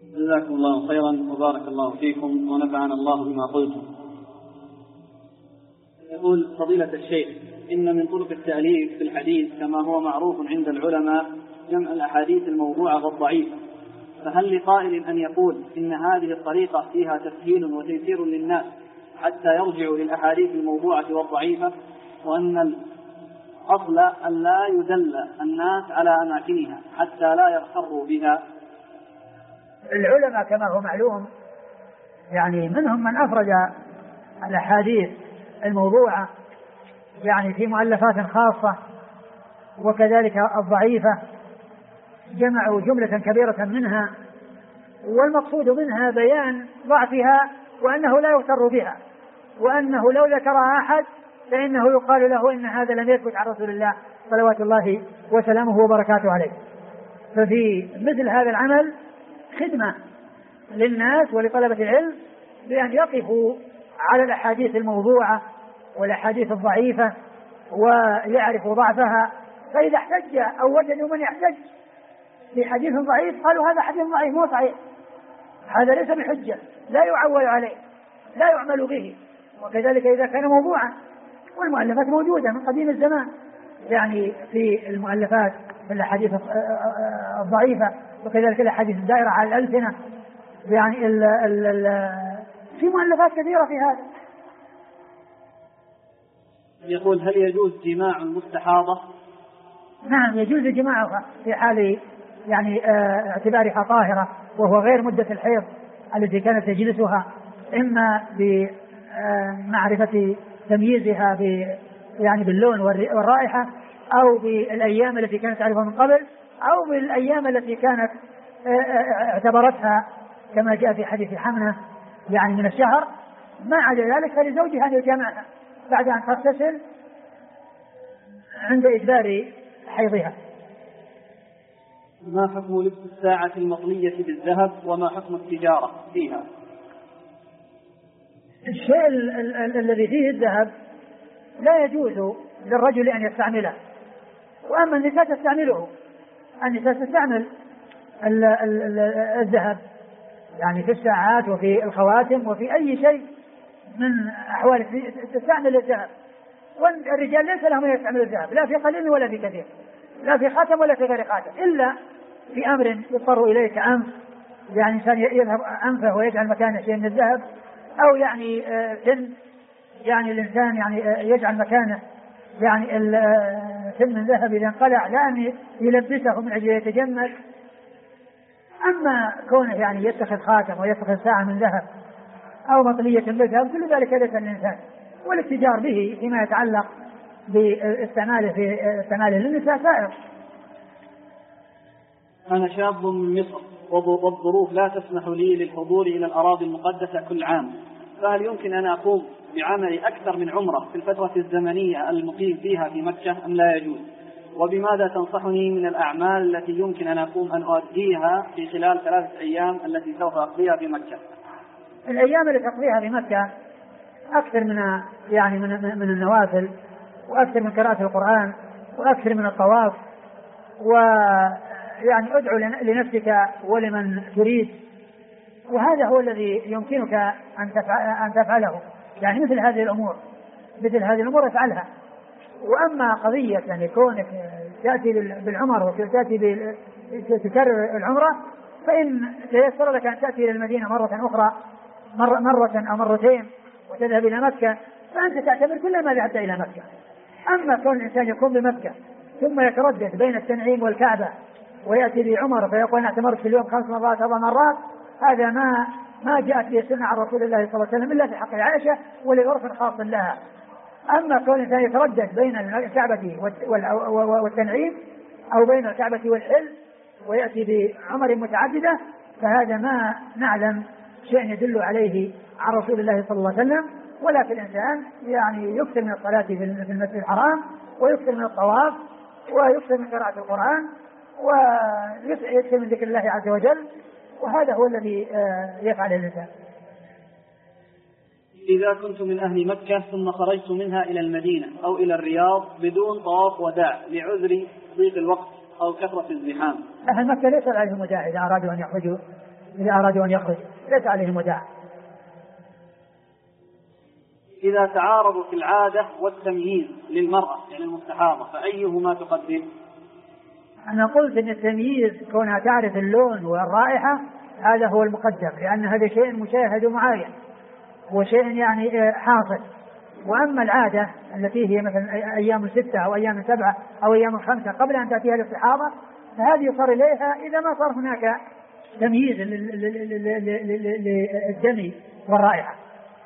جزاكم الله خيرا وبارك الله فيكم ونفعنا الله بما قلتم. يقول فضيلة الشيخ: إن من طرق التأليف في الحديث كما هو معروف عند العلماء جمع الأحاديث الموضوعة والضعيفة، فهل لقائل أن يقول إن هذه الطريقة فيها تسهيل وتيسير للناس حتى يرجعوا للأحاديث الموضوعة والضعيفة، وأن الأصل أن لا يدل الناس على أماكنها حتى لا يغتروا بها؟ العلماء كما هو معلوم يعني منهم من أفرد الأحاديث الموضوعة يعني في مؤلفات خاصة، وكذلك الضعيفة جمعوا جملة كبيرة منها، والمقصود منها بيان ضعفها وأنه لا يغتر بها، وأنه لو ذكرها أحد فإنه يقال له إن هذا لم يثبت عن رسول الله صلوات الله وسلامه وبركاته عليه. ففي مثل هذا العمل خدمة للناس ولطلبة العلم بأن يقفوا على الأحاديث الموضوعة والأحاديث الضعيفة ويعرفوا ضعفها، فإذا احتج أو وجدوا من يحتج بحديث ضعيف قالوا هذا حديث ضعيف مو صحيح، هذا ليس بحجة لا يعول عليه لا يعمل به. وكذلك إذا كان موضوعا، والمؤلفات موجودة من قديم الزمان يعني في المؤلفات في الأحاديث الضعيفة، وكذلك الأحاديث الدائرة على الألسنة، يعني في مؤلفات كثيرة في هذا. يقول: هل يجوز جماع المستحاضة؟ نعم يجوز جماعها في حال يعني اعتبارها طاهرة وهو غير مدة الحيض التي كانت تجلسها، إما بمعرفة تمييزها يعني باللون والرائحة، أو بالأيام التي كانت تعرفها من قبل، أو بالأيام التي كانت اعتبرتها كما جاء في حديث حمنة يعني من الشهر. ما عدا ذلك فلزوجها أن يجامعها بعد أن تغتسل عند إجبار حيضها. ما حكم لبس الساعة المطلية بالذهب وما حكم التجارة فيها؟ الشيء الذي فيه الذهب لا يجوز للرجل أن يستعمله، وأما النساء تستعمله. النساء تستعمل الذهب يعني في الساعات وفي الخواتم وفي أي شيء من أحوال تستعمل الذهب، والرجال ليس لهم أن يستعملوا الذهب لا في قليل ولا في كثير، لا في خاتم ولا في غير خاتم، إلا في أمر يضطر إليه كأنف، يعني إنسان يذهب أنفه ويجعل مكانه شيء من الذهب، أو يعني سن يعني الإنسان يعني يجعل مكانه يعني سن من ذهب إذا انقلع لا أن يلبسه من أجل يتجمل. أما كونه يعني يتخذ خاتم ويتخذ ساعة من ذهب أو مطلية بالذهب كل ذلك ليس للإنسان، والاتجار به فيما يتعلق باستعماله في استعماله للنساء سائر. أنا شاب من مصر والظروف لا تسمح لي للحضور إلى الأراضي المقدسة كل عام، فهل يمكن أن أقوم بعمل أكثر من عمرة في الفترة الزمنية المقيم فيها في مكة أم لا يجوز؟ وبماذا تنصحني من الأعمال التي يمكن أن أقوم أن أؤديها في خلال 3 أيام التي سوف أقضيها في مكة؟ الأيام التي تقضيها في مكة أكثر من يعني من النوافل، وأكثر من قراءة القرآن، وأكثر من الطواف، ويعني أدعو لنفسك ولمن تريد، وهذا هو الذي يمكنك أن تفعله. يعني مثل هذه الأمور افعلها. وأما قضية يعني كونك تأتي بالعمر وتأتي تكرر العمرة، فإن تيسر لك أن تأتي إلى المدينة مرة أخرى مرة أو مرتين وتذهب إلى مكة، فأنت تعتبر كل ما ذهبت إلى مكة. أما كون الإنسان يكون بمكة ثم يتردد بين التنعيم والكعبة ويأتي بعمر فيقول أنا اعتمرت في اليوم 5 مرات 4 مرات، هذا ما جاءت به السنة عن رسول الله صلى الله عليه وسلم إلا في حق عائشة ولظرف خاص لها. أما كون الإنسان يتردد بين الكعبة والتنعيم أو بين الكعبة والحل ويأتي بعمر متعددة، فهذا ما نعلم شيء يدل عليه عن رسول الله صلى الله عليه وسلم. ولكن الإنسان يعني يكثر من الصلاة في المسجد الحرام، ويكثر من الطواف، ويكثر من قراءة القرآن، ويكثر من ذكر الله عز وجل، وهذا هو الذي يفعل الإنسان. إذا كنت من أهل مكة ثم خرجت منها إلى المدينة أو إلى الرياض بدون طواف وداع لعذر ضيق الوقت أو كثرة الزحام، أهل مكة ليس عليهم وداع إذا أرادوا أن يخرجوا إذا أرادوا أن يخرج ليس عليهم وداع. إذا تعارضوا في العادة والتمييز للمرأة يعني المستحاضة فأيهما تقدم؟ أنا قلت أن التمييز كونها تعرف اللون والرائحة هذا هو المقدم، لأن هذا شيء مشاهد ومعاين وشيء يعني حاصل. وأما العادة التي هي مثلا أيام 6 أو أيام 7 أو أيام 5 قبل أن تأتيها الاستحاضة فهذه يصار إليها إذا ما صار هناك تمييز للدم والرائحة،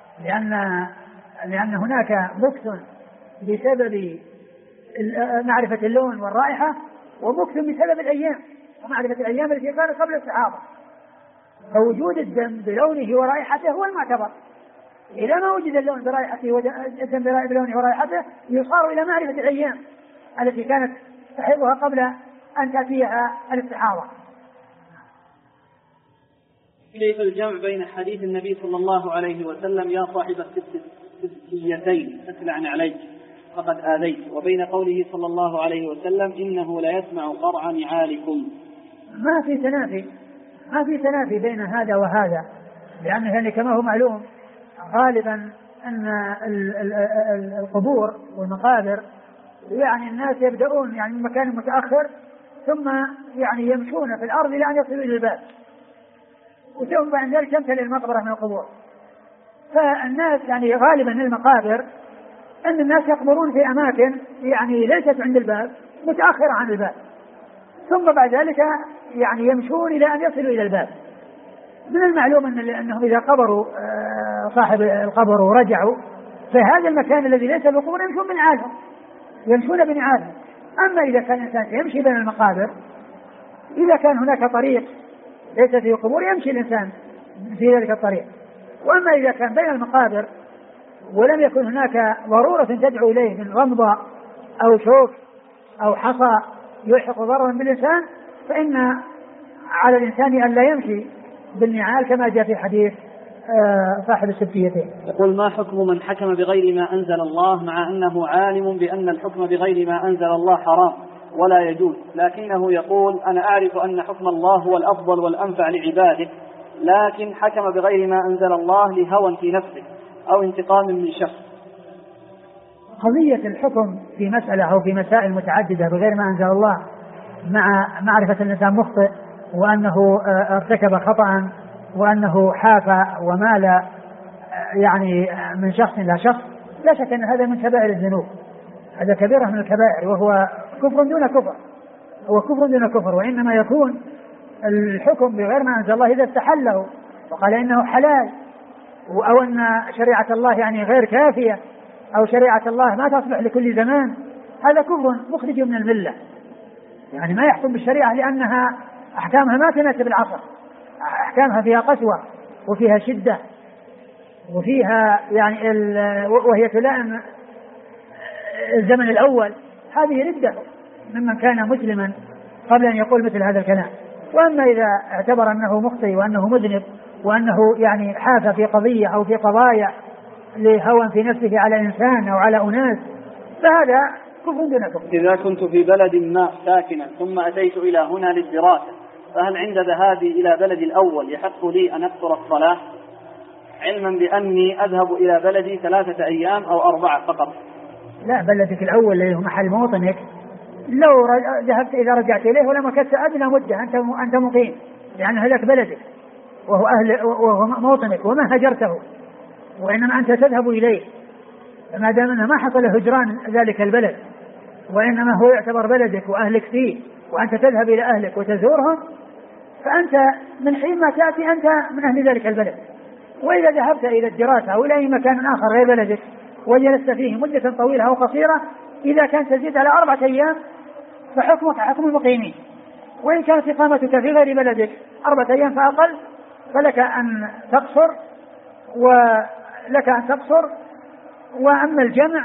لأن هناك مكث بسبب معرفة اللون والرائحة ومكث بسبب الأيام ومعرفة الأيام التي كانت قبل الاستحاضة. فوجود الدم بلونه ورائحته هو المعتبر. إذا ما وجد اللون برائحته والدم بلونه ورائحته يصار إلى معرفة الأيام التي كانت تحيضها قبل أن تأتيها الاستحاضة. كيف الجمع بين حديث النبي صلى الله عليه وسلم يا صاحب السبتيتين أسلع عليك فقد آذيت، وبين قوله صلى الله عليه وسلم إنه لا يسمع قرع نعالكم؟ ما في تنافي بين هذا وهذا، لأنه يعني كما هو معلوم غالبا أن القبور والمقابر يعني الناس يبدأون يعني من مكان متأخر ثم يعني يمشون في الأرض إلى أن يصلوا إلى الباب، وثم بعد ذلك تمتلئ المقبرة من القبور. فالناس يعني غالبا المقابر أن الناس يقبرون في أماكن يعني ليست عند الباب متأخرة عن الباب، ثم بعد ذلك يعني يمشون إلى أن يصلوا إلى الباب. من المعلوم أنهم إذا قبروا صاحب القبر ورجعوا فهذا المكان الذي ليس بقبور يمشون بنعالهم. أما إذا كان الإنسان يمشي بين المقابر إذا كان هناك طريق ليس فيه قبور يمشي الإنسان في ذلك الطريق. وأما إذا كان بين المقابر ولم يكن هناك ضرورة تدعو إليه من رمضة أو شوك أو حصى يلحق ضررا بالإنسان فإن على الإنسان أن لا يمشي بالنعال كما جاء في حديث صاحب السبتيتين. يقول ما حكم من حكم بغير ما أنزل الله مع أنه عالم بأن الحكم بغير ما أنزل الله حرام ولا يجوز، لكنه يقول أنا أعرف أن حكم الله هو الأفضل والأنفع لعباده، لكن حكم بغير ما أنزل الله لهوى في نفسه أو انتقام من شخص؟ قضية الحكم في مسألة أو في مسائل متعددة بغير ما أنزل الله مع معرفة الإنسان مخطئ وأنه ارتكب خطأ وأنه حاف ومال يعني من شخص إلى شخص، لا شك أن هذا من كبائر الذنوب، هذا كبيرة من الكبائر وهو كفر دون كفر، هو كفر دون كفر. وإنما يكون الحكم بغير ما أنزل الله إذا استحله وقال إنه حلال أو أن شريعة الله يعني غير كافية أو شريعة الله ما تصلح لكل زمان، هذا كفر مخرج من الملة. يعني ما يحكم بالشريعة لأنها أحكامها ما تناسب العصر، أحكامها فيها قسوة وفيها شدة وفيها يعني وهي تلائم الزمن الأول، هذه ردة ممن كان مسلما قبل أن يقول مثل هذا الكلام. وأما إذا اعتبر أنه مخطئ وأنه مذنب وأنه يعني حاف في قضية أو في قضايا لهوى في نفسه على إنسان أو على أناس فهذا كفر دون كفر. إذا كنت في بلد ما ساكنا ثم أتيت إلى هنا للدراسة فهل عند ذهابي إلى بلدي الأول يحق لي أن أقصر الصلاة علما بأني أذهب إلى بلدي 3 أيام أو 4 فقط؟ لا، بلدك الأول اللي هو محل موطنك لو ذهبت إذا رجعت إليه ولم مكثت أدنى مدة أنت مقيم، لأن هذاك بلدك وهو موطنك وما هجرته وإنما أنت تذهب إليه، فما دام أنه ما حصل هجران ذلك البلد وإنما هو يعتبر بلدك وأهلك فيه وأنت تذهب إلى أهلك وتزورهم فأنت من حين ما تأتي أنت من أهل ذلك البلد. وإذا ذهبت إلى الدراسة أو إلى أي مكان آخر غير بلدك وجلست فيه مدة طويلة أو قصيرة إذا كانت تزيد على 4 أيام فحكمك حكم المقيمين، وإن كانت إقامتك في غير بلدك 4 أيام فأقل فلك أن تقصر وأما الجمع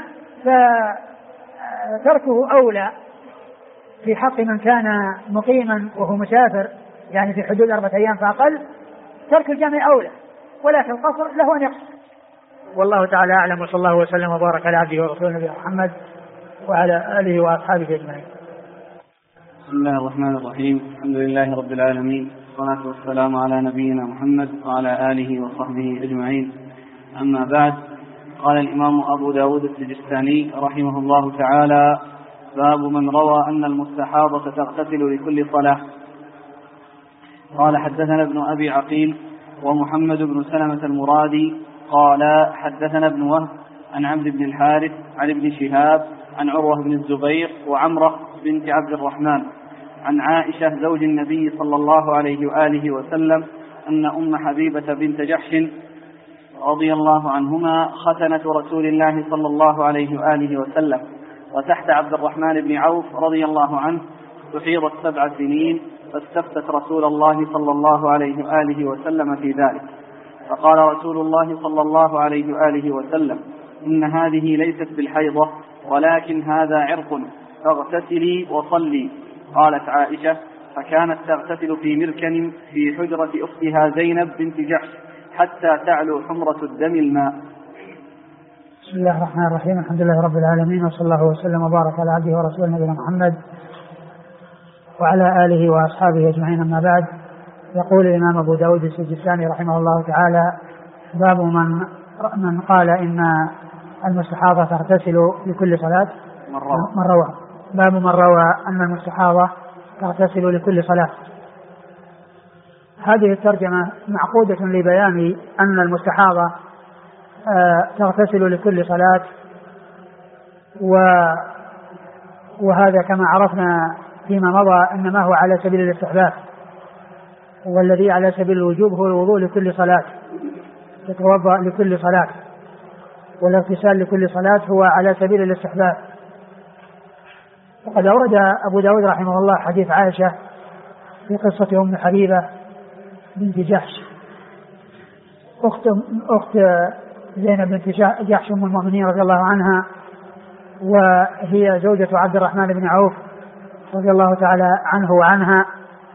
فتركه أولى في حق من كان مقيما وهو مسافر يعني في حدود 4 أيام فأقل، ترك الجمع أولى ولكن القصر له أن يقصر. والله تعالى أعلم، وصلى الله وسلم وبارك على عبده ورسوله نبينا محمد وعلى آله وأصحابه أجمعين. بسم الله الرحمن الرحيم، الحمد لله رب العالمين، والصلاة والسلام على نبينا محمد وعلى آله وصحبه أجمعين. أما بعد، قال الإمام أبو داود السجستاني رحمه الله تعالى: باب من روى أن المستحاضة تغتسل لكل صلاة. قال: حدثنا ابن أبي عقيل ومحمد بن سلمة المرادي قال: حدثنا ابن وهب عن عبد بن الحارث عن ابن شهاب عن عروة بن الزبير وعمرة بنت عبد الرحمن عن عائشة زوج النبي صلى الله عليه وآله وسلم أن أم حبيبة بنت جحش رضي الله عنهما ختنة رسول الله صلى الله عليه وآله وسلم، وتحت عبد الرحمن بن عوف رضي الله عنه تحيضت 7 سنين، فاستفتت رسول الله صلى الله عليه وآله وسلم في ذلك، فقال رسول الله صلى الله عليه وآله وسلم: إن هذه ليست بالحيضة، ولكن هذا عرق، فاغتسلي وصلي. قالت عائشة: فكانت تغتسل في مركن في حجرة أختها زينب بنت جحش حتى تعلو حمرة الدم الماء. بسم الله الرحمن الرحيم. الحمد لله رب العالمين، وصلى الله وسلم وبارك على عبده ورسوله نبينا محمد وعلى آله وأصحابه أجمعين. أما بعد، يقول الإمام أبو داود السجستاني رحمه الله تعالى: باب من قال إن المستحاضة تغتسل لكل صلاة. باب من روى أن المستحاضة تغتسل لكل صلاة. هذه الترجمة معقودة لبيان أن المستحاضة تغتسل لكل صلاة، وهذا كما عرفنا فيما مضى إنما هو على سبيل الاستحباب، والذي على سبيل الوجوب هو الوضوء لكل صلاة، تتوضأ لكل صلاة، والاغتسال لكل صلاة هو على سبيل الاستحباب. وقد أورد أبو داود رحمه الله حديث عائشة في قصة أم حبيبة بنت جحش أخت زينب بنت جحش أم المؤمنين رضي الله عنها، وهي زوجة عبد الرحمن بن عوف رضي الله تعالى عنه وعنها،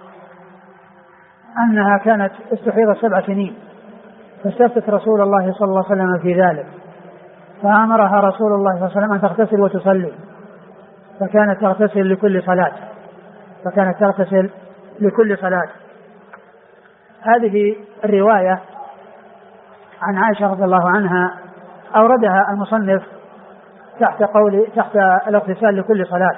أنها كانت استحيضت 7 سنين، فاستفتت رسول الله صلى الله عليه وسلم في ذلك، فأمرها رسول الله صلى الله عليه وسلم أن تغتسل وتصلي، فكانت تغتسل لكل صلاة. هذه الرواية عن عائشة رضي الله عنها أوردها المصنف تحت الاغتسال لكل صلاة،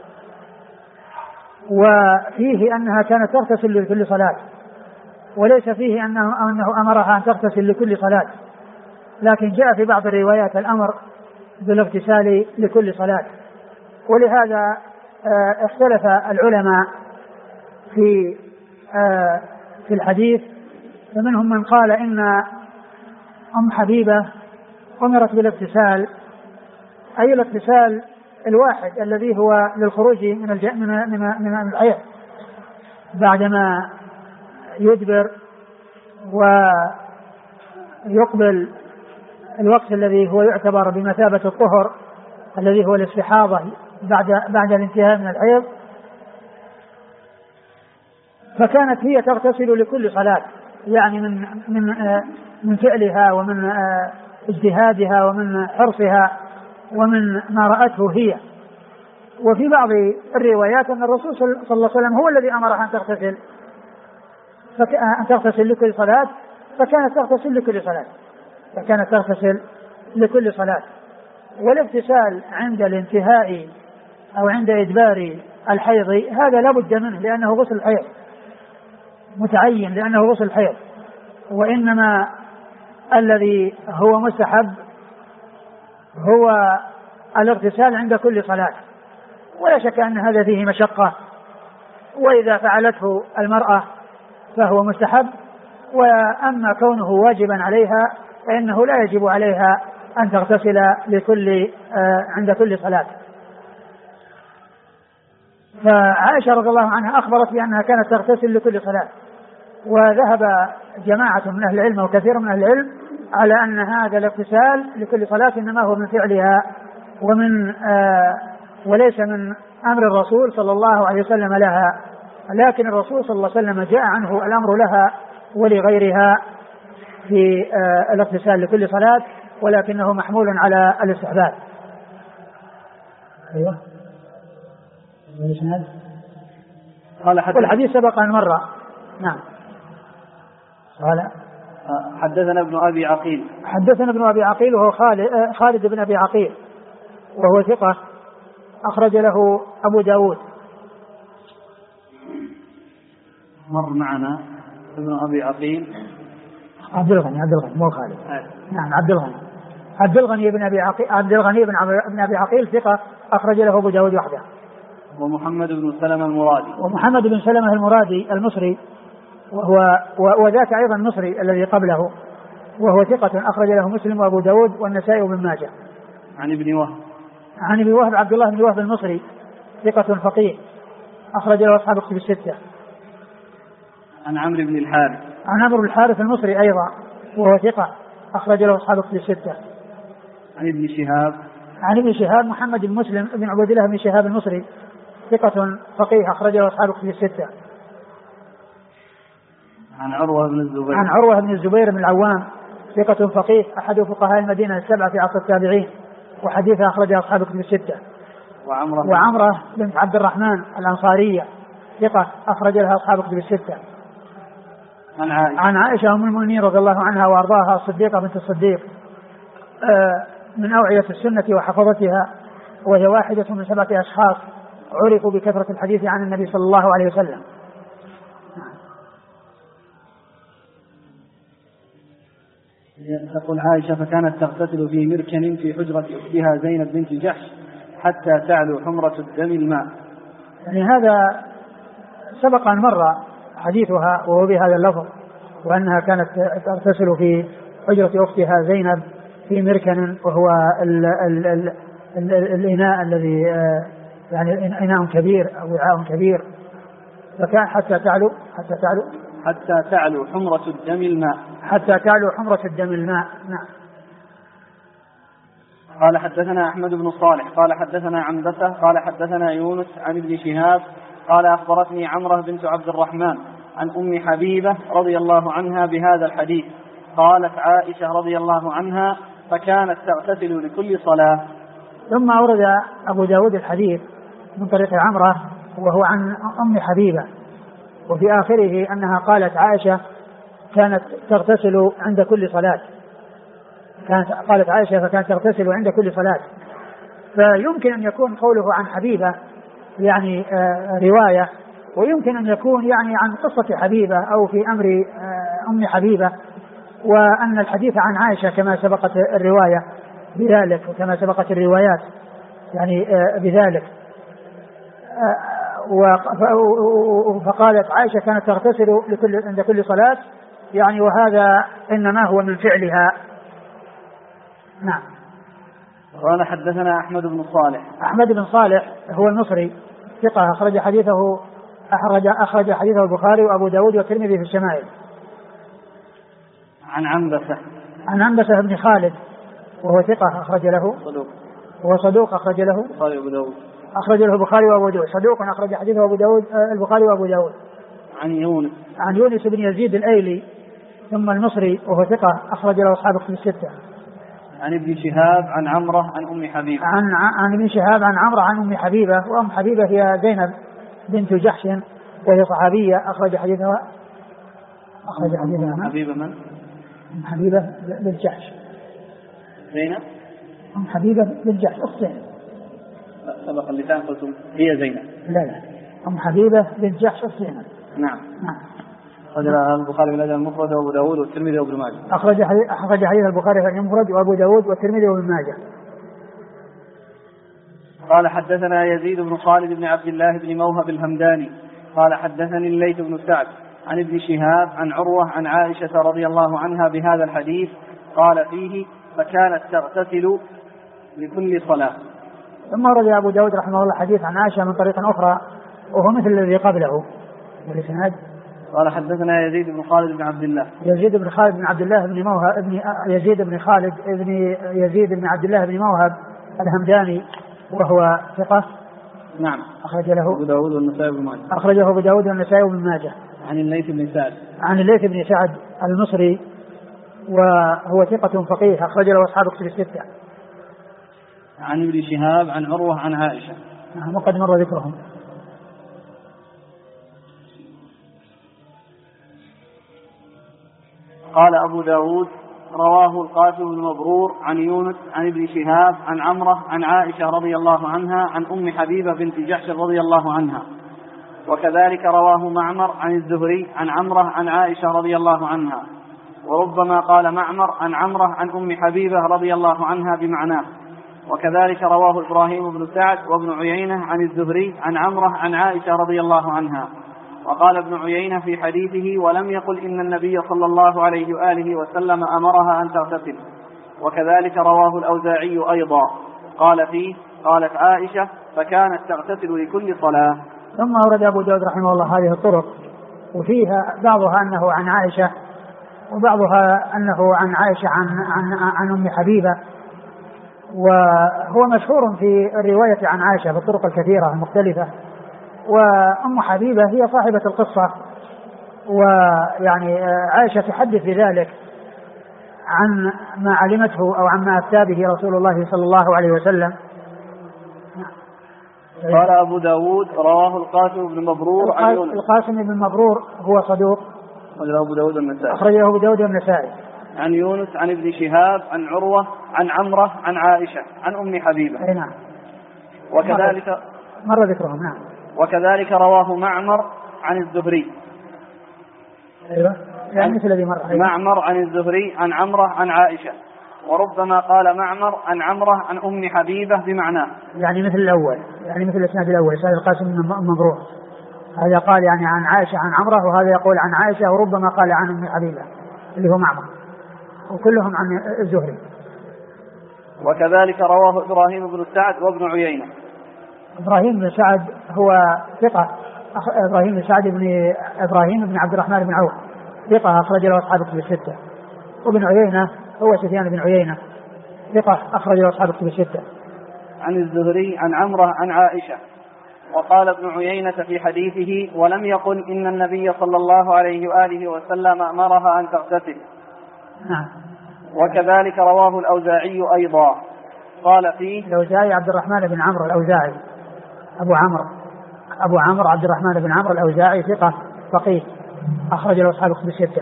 وفيه أنها كانت تغتسل لكل صلاة، وليس فيه أنه أمرها أن تغتسل لكل صلاة، لكن جاء في بعض الروايات الأمر بالاغتسال لكل صلاة. ولهذا اختلف العلماء في الحديث، فمنهم من قال إن أم حبيبة أمرت بالاغتسال، أي الاغتسال الواحد الذي هو للخروج من الحيض بعدما يدبر ويقبل الوقت الذي هو يعتبر بمثابة الطهر الذي هو الاستحاضة بعد الانتهاء من الحيض. فكانت هي تغتسل لكل صلاة، يعني من فعلها ومن اجتهادها ومن حرصها ومن ما رأته هي. وفي بعض الروايات أن الرسول صلى الله عليه وسلم هو الذي أمرها أن تغتسل لكل صلاة، فكانت تغتسل لكل صلاة. والاغتسال عند الانتهاء أو عند إدبار الحيض هذا لا بد منه، لأنه غسل الحيض متعين، لأنه غسل الحيض، وإنما الذي هو مستحب هو الاغتسال عند كل صلاة، ولا شك أن هذا فيه مشقة، وإذا فعلته المرأة فهو مستحب، وأما كونه واجبا عليها فإنه لا يجب عليها أن تغتسل عند كل صلاة. فعائشة رضي الله عنها أخبرت بأنها كانت تغتسل لكل صلاة، وذهب جماعة من أهل العلم وكثير من أهل العلم على أن هذا الاغتسال لكل صلاة إنما هو من فعلها وليس من أمر الرسول صلى الله عليه وسلم لها، لكن الرسول صلى الله عليه وسلم جاء عنه الأمر لها ولغيرها في الاغتسال لكل صلاة، ولكنه محمول على الاستحباب. أيوة. والحديث سبق أن مر. نعم. قال حدثنا ابن أبي عقيل. حدثنا ابن أبي عقيل وهو خالد بن أبي عقيل وهو ثقة أخرج له أبو داود. مر معنا ابن أبي عقيل عبد الغني مو خالد. نعم عبد الغني بن أبي عقيل ثقة أخرج له أبو داود وحده. ومحمد بن سلمة المرادي المصري وذاك أيضا المصري الذي قبله وهو ثقة أخرج له مسلم وأبو داود والنسائي وابن ماجه. عن ابن وهب عبد الله بن وهب المصري ثقة فقيه أخرج له أصحاب الكتب الستة. عن عمرو بن الحارث المصري أيضا وهو ثقة أخرج له أصحاب الكتب الستة. عن ابن شهاب محمد بن مسلم بن عبد الله بن شهاب المصري ثقة فقيه أخرج له أصحاب الكتب الستة. عن عروة بن الزبير بن العوام ثقة فقيه أحد فقهاء المدينة السبعة في عصر التابعين وحديثه أخرجه أصحاب الكتب الستة. وعمرة بنت عبد الرحمن الأنصارية ثقة أخرج لها أصحاب الكتب الستة. عن عائشة أم المؤمنين رضي الله عنها وأرضاها الصديقة بنت الصديق من أوعية السنة وحفظتها وهي واحدة من 7 أشخاص عرفوا بكثرة الحديث عن النبي صلى الله عليه وسلم. تقول عائشة فكانت تغتسل في مركن في حجرة أختها زينب بنت جحش حتى تعلو حمرة الدم الماء. يعني هذا سبق أن مر حديثها وهو بهذا اللفظ وأنها كانت تغتسل في حجرة أختها زينب في مركن وهو الإناء الذي يعني إناء كبير أو وعاء كبير فكان حتى تعلو حمرة الدم الماء. نعم. قال حدثنا أحمد بن صالح قال حدثنا عنبسة قال حدثنا يونس عن ابن شهاب قال أخبرتني عمرة بنت عبد الرحمن عن أم حبيبة رضي الله عنها بهذا الحديث. قالت عائشة رضي الله عنها فكانت تغتسل لكل صلاة. ثم أورد أبو داود الحديث من طريق عمرة وهو عن أم حبيبة وفي آخره أنها قالت عائشة كانت تغتسل عند كل صلاة. قالت عائشة فكانت تغتسل عند كل صلاة. فيمكن أن يكون قوله عن حبيبة يعني رواية ويمكن أن يكون يعني عن قصة حبيبة أو في أمر أم حبيبة وأن الحديث عن عائشة كما سبقت الرواية بذلك وكما سبقت الروايات يعني بذلك. فقالت عائشة كانت تغتسل عند كل صلاة يعني وهذا إنما هو من فعلها. نعم. قال حدثنا أحمد بن صالح هو المصري ثقة أخرج حديثه البخاري وأبو داود والترمذي في الشمائل. عن عنبسة بن خالد وهو ثقة أخرج له صدوق أخرج له البخاري وأبو داود صدوق أخرج حديثه أبو داود البخاري وأبو داود. عن يونس بن يزيد الأيلي ثم المصري وهو ثقة أخرج له أصحاب الكتب الستة. عن ابن شهاب عن عمرة عن أم حبيبة عن ابن شهاب عن عمرة عن أم حبيبة وأم حبيبة هي زينب بنت جحش وهي صحابية أخرج حديثها حبيبة من؟ أم حبيبة بنت جحش زينب أم حبيبة بنت جحش أخت زينب. سبق اللسان قلتم هي زينب. لا أم حبيبة بنت جحش أخت زينب. نعم. أخرج البخاري في الأدب المفرد وأبو داود والترمذي وابن ماجه. أخرج حديث البخاري في المفرد وأبو داود والترمذي وابن ماجه. قال حدثنا يزيد بن خالد بن عبد الله بن موهب الهمداني قال حدثني الليث بن سعد عن ابن شهاب عن عروة عن عائشة رضي الله عنها بهذا الحديث قال فيه فكانت تغتسل لكل صلاة. ثم ورد أبو داود رحمه الله حديث عن عائشة من طريق أخرى وهو مثل الذي قبله. قال حدثنا يزيد بن خالد بن عبد الله بن موهب ابن يزيد بن خالد ابن يزيد بن عبد الله بن موهب الهمداني وهو ثقة. نعم. أخرجه أبو داود والنسائي وابن ماجه. أبو داود والنسائي وابن ماجه. عن الليث بن سعد المصري وهو ثقة فقيه أخرج له أصحاب الكتب الستة. عن ابن شهاب عن عروة عن عائشة وقد مر ذكرهم. قال أبو داود رواه القاسم بن مبرور عن يونس عن ابن شهاب عن عمرة عن عائشة رضي الله عنها عن أم حبيبة بنت جحش رضي الله عنها. وكذلك رواه معمر عن الزهري عن عمرة عن عائشة رضي الله عنها. وربما قال معمر عن عمرة عن أم حبيبة رضي الله عنها بمعناه. وكذلك رواه إبراهيم بن سعد وابن عيينة عن الزهري عن عمرة عن عائشة رضي الله عنها. وقال ابن عيينة في حديثه ولم يقل إن النبي صلى الله عليه وآله وسلم أمرها أن تغتسل. وكذلك رواه الأوزاعي أيضا قال فيه قالت عائشة فكانت تغتسل لكل صلاة. ثم أورد أبو داود رحمه الله هذه الطرق وفيها بعضها أنه عن عائشة وبعضها أنه عن عائشة عن أم حبيبة. وهو مشهور في الرواية عن عائشة بالطرق الكثيرة المختلفة. وأم حبيبة هي صاحبة القصة ويعني عائشة تحدث بذلك عن ما علمته أو عما أفتى به رسول الله صلى الله عليه وسلم. قال أبو داود رواه القاسم بن مبرور عن يونس. القاسم بن مبرور هو صدوق أخرجه أبو داود النسائي. عن يونس عن ابن شهاب عن عروة عن عمرة عن عائشة عن أم حبيبة. نعم. وكذلك مر ذكرهم. نعم. وكذلك رواه معمر عن الزهري. أيوة. يعني مثل الذي مر. أيوة. معمر عن الزهري عن عمرة عن عائشة. وربما قال معمر عن عمرة عن أم حبيبة بمعناه. يعني مثل الأول يعني مثل الإسناد الأول سيد القاسم بن مبرور هذا قال يعني عن عائشة عن عمرة وهذا يقول عن عائشة وربما قال عن أم حبيبة اللي هو معمر وكلهم عن الزهري. وكذلك رواه إبراهيم بن سعد وابن عيينة. إبراهيم بن سعد هو ثقة. إبراهيم بن سعد إبراهيم بن عبد الرحمن بن عوف ثقة أخرج له أصحاب الكتب الستة. وابن عيينة هو سفيان بن عيينة ثقة أخرج له أصحاب الكتب الستة. عن الزهري عن عمرة عن عائشة. وقال ابن عيينة في حديثه ولم يقل إن النبي صلى الله عليه وآله وسلم أمرها أن تغتسل. نعم. وكذلك رواه الأوزاعي أيضا قال فيه الأوزاعي عبد الرحمن بن عمرو الأوزاعي أبو عمرو عبد الرحمن بن عمرو الأوزاعي ثقة فقيه أخرج له أصحاب الكتب الستة.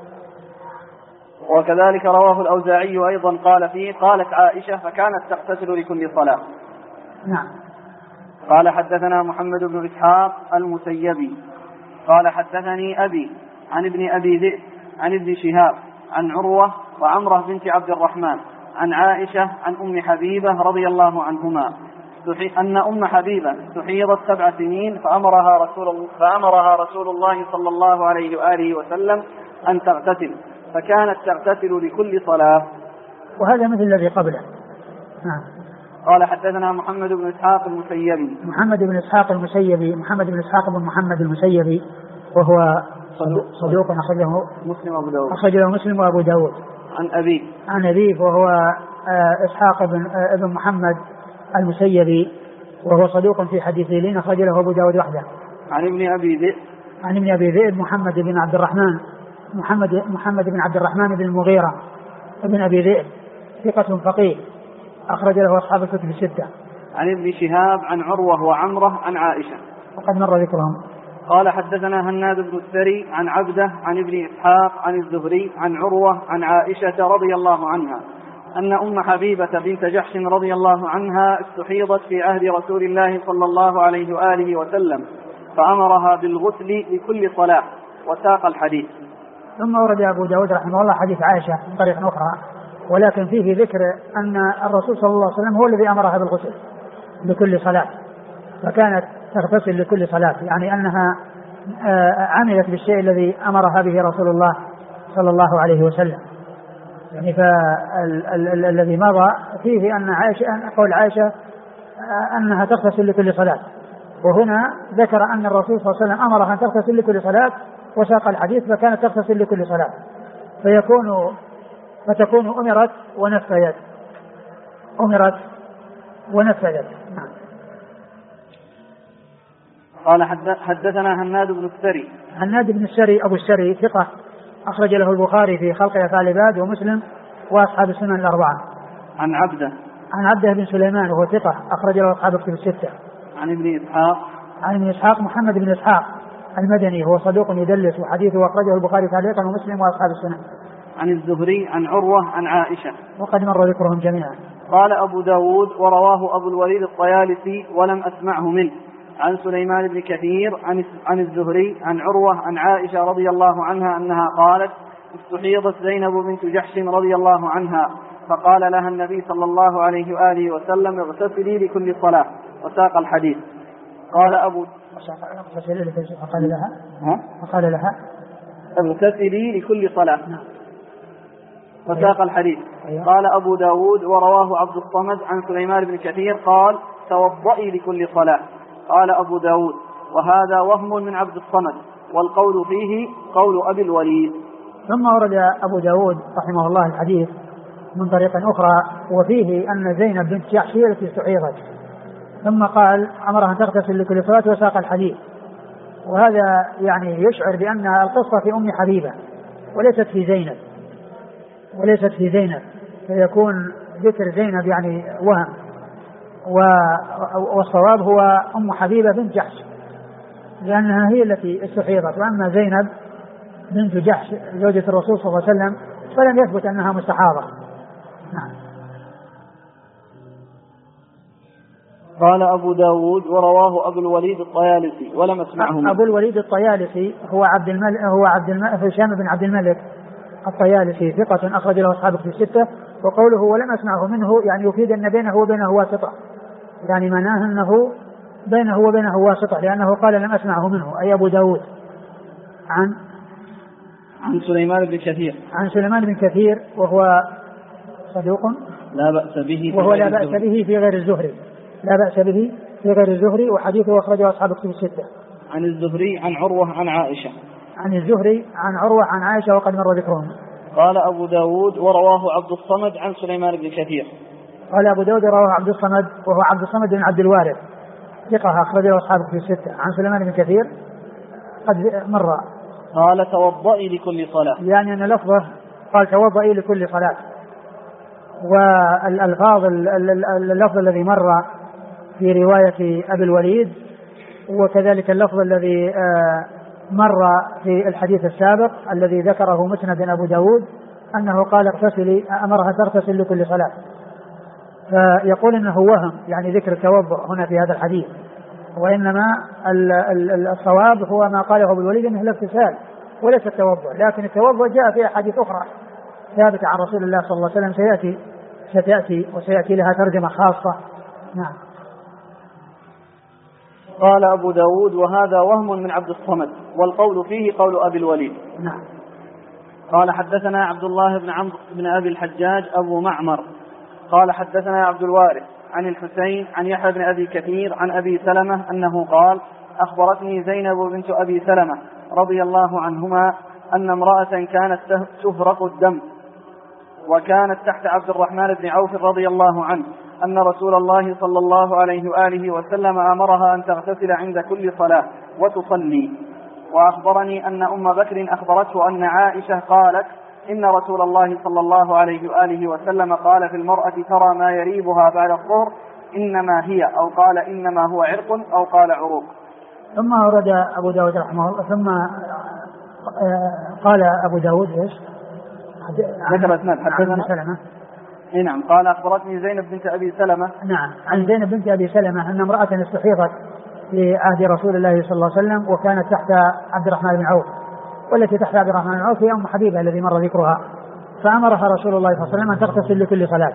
وكذلك رواه الأوزاعي أيضا قال فيه قالت عائشة فكانت تغتسل لكل صلاة. نعم. قال حدثنا محمد بن إسحاق المسيبي قال حدثني أبي عن ابن أبي ذئب عن ابن شهاب عن عروة وعمرة بنت عبد الرحمن عن عائشة عن أم حبيبة رضي الله عنهما أن أم حبيبة استحيضت 7 سنين فأمرها رسول الله صلى الله عليه وآله وسلم أن تغتسل فكانت تغتسل لكل صلاة. وهذا مثل الذي قبله. نعم. قال حدثنا محمد بن إسحاق المسيبي محمد بن إسحاق بن محمد المسيبي وهو صدوق أخرجه مسلم وأبو داود. عن أبيه وهو إسحاق بن محمد المسيبي وهو صدوق في حديث لين أخرج له أبو داود وحده. عن ابن أبي ذئب محمد بن عبد الرحمن بن المغيرة ابن أبي ذئب ثقة فقيه أخرج له أصحاب الكتب الستة. عن ابن شهاب عن عروة وعمرة عن عائشة وقد مر ذكرهم. قال حدثنا هناد بن السري عن عبده عن ابن إسحاق عن الزهري عن عروة عن عائشة رضي الله عنها أن أم حبيبة بنت جحش رضي الله عنها استحيضت في عهد رسول الله صلى الله عليه وآله وسلم فأمرها بالغسل لكل صلاة وساق الحديث. ثم ورد أبو داود رحمه الله حديث عائشة من طريق أخرى ولكن فيه ذكر أن الرسول صلى الله عليه وسلم هو الذي أمرها بالغسل لكل صلاة فكانت تغتسل لكل صلاة يعني أنها عملت بالشيء الذي أمرها به رسول الله صلى الله عليه وسلم. يعني فالذي مضى فيه أن قول عائشة أنها تغتسل لكل صلاة وهنا ذكر أن الرسول صلى الله عليه وسلم أمرها أن تغتسل لكل صلاة وساق الحديث فكانت تغتسل لكل صلاة فتكون أمرت ونفذت. نعم. قال حدثنا هناد بن السري أبو السري ثقة أخرج له البخاري في خلق أفعال العباد ومسلم وأصحاب السنن الأربعة. عن عبده بن سليمان وهو ثقة أخرج له أصحاب الكتب الستة. عن ابن إسحاق محمد بن إسحاق المدني هو صدوق يدلس وحديثه أخرجه البخاري تعليقا ومسلم وأصحاب السنن. عن الزهري عن عروة عن عائشة. وقد مر ذكرهم جميعا. قال أبو داود ورواه أبو الوليد الطيالسي ولم أسمعه منه عن سليمان بن كثير عن الزهري عن عروة عن عائشة رضي الله عنها أنها قالت استحيضت زينب بنت جحش رضي الله عنها فقال لها النبي صلى الله عليه وآله وسلم اغتسلي لكل صلاة وساق الحديث. قال أبو فقال لها اغتسلي لكل صلاة وساق الحديث. قال أبو داود ورواه عبد الصمد عن سليمان بن كثير قال توضئي لكل صلاة. قال أبو داود وهذا وهم من عبد الصمد والقول فيه قول أبي الوليد. ثم ورد أبو داود رحمه الله الحديث من طريق أخرى وفيه أن زينب بنت جحش هي التي استحيضت، ثم قال أمرها أن تغتسل لكل صلاة وساق الحديث. وهذا يعني يشعر بأن القصة في أم حبيبة وليست في زينب فيكون ذكر زينب يعني وهم، والصواب هو أم حبيبة بنت جحش لأنها هي التي استحيضت، وأما زينب بنت جحش زوجة الرسول صلى الله عليه وسلم فلم يثبت أنها مستحاضة. نعم. قال أبو داود ورواه أبو الوليد الطيالسي ولم أسمعه. أبو الوليد الطيالسي هو هشام بن عبد الملك الطيالسي ثقة أخرج له أصحاب في الستة. وقوله ولم أسمعه منه يعني يفيد أن بينه وبينه واسطة، يعني معناه أنه بينه وبينه واسطة لأنه قال لم أسمعه منه أي أبو داود عن سليمان بن كثير سليمان بن كثير وهو صدوق لا بأس به وهو لا بأس به في غير الزهري وحديثه أخرجه أصحاب الكتب الستة. عن الزهري عن عروة عن عائشة. عن الزهري عن عروة عن عائشة وقد مر ذكرهم. قال أبو داود ورواه عبد الصمد عن سليمان بن كثير. قال أبو داود رواه عبد الصمد وهو عبد الصمد بن عبد الوارث ثقة أخرجه أصحاب الكتب الستة. عن سليمان بن كثير قد مر. قال توضئي لكل صلاة، يعني أن لفظه قال توضئي لكل صلاة، والألفاظ اللفظ الذي مر في رواية أبي الوليد وكذلك اللفظ الذي مر في الحديث السابق الذي ذكره مسند أبو داود أنه قال اغتسلي أمرها تغتسل لكل صلاة، فيقول إنه وهم يعني ذكر التوضؤ هنا في هذا الحديث، وإنما الصواب هو ما قاله أبو الوليد أنه الاغتسال وليس التوضؤ، لكن التوضؤ جاء في أحاديث أخرى ثابتة عن رسول الله صلى الله عليه وسلم ستأتي لها ترجمة خاصة. نعم. قال أبو داود وهذا وهم من عبد الصمد والقول فيه قول أبي الوليد. نعم. قال حدثنا عبد الله بن عمرو بن أبي الحجاج أبو معمر قال حدثنا عبد الوارث عن الحسين عن يحيى بن أبي كثير عن أبي سلمة أنه قال أخبرتني زينب بنت أبي سلمة رضي الله عنهما أن امرأة كانت تهرق الدم وكانت تحت عبد الرحمن بن عوف رضي الله عنه أن رسول الله صلى الله عليه وآله وسلم أمرها أن تغتسل عند كل صلاة وتصلي. وأخبرني أن أم بكر أخبرته أن عائشة قالت إن رسول الله صلى الله عليه وآله وسلم قال في المرأة ترى ما يريبها بعد الظهر إنما هي أو قال إنما هو عرق أو قال عروق. ثم ورد أبو داود رحمه الله ثم قال أبو داود إيش ذكر اسناد حدثنا سلمة. نعم. قال أخبرتني زينب بنت أبي سلمة. نعم. عن زينب بنت أبي سلمة أن امرأة استحيضت في عهد رسول الله صلى الله عليه وسلم وكانت تحت عبد الرحمن بن عوف، والتي تحت عبد الرحمن بن عوف هي أم حبيبة الذي مر ذكرها، فأمرها رسول الله صلى الله عليه وسلم أن تغتسل لكل صلاة.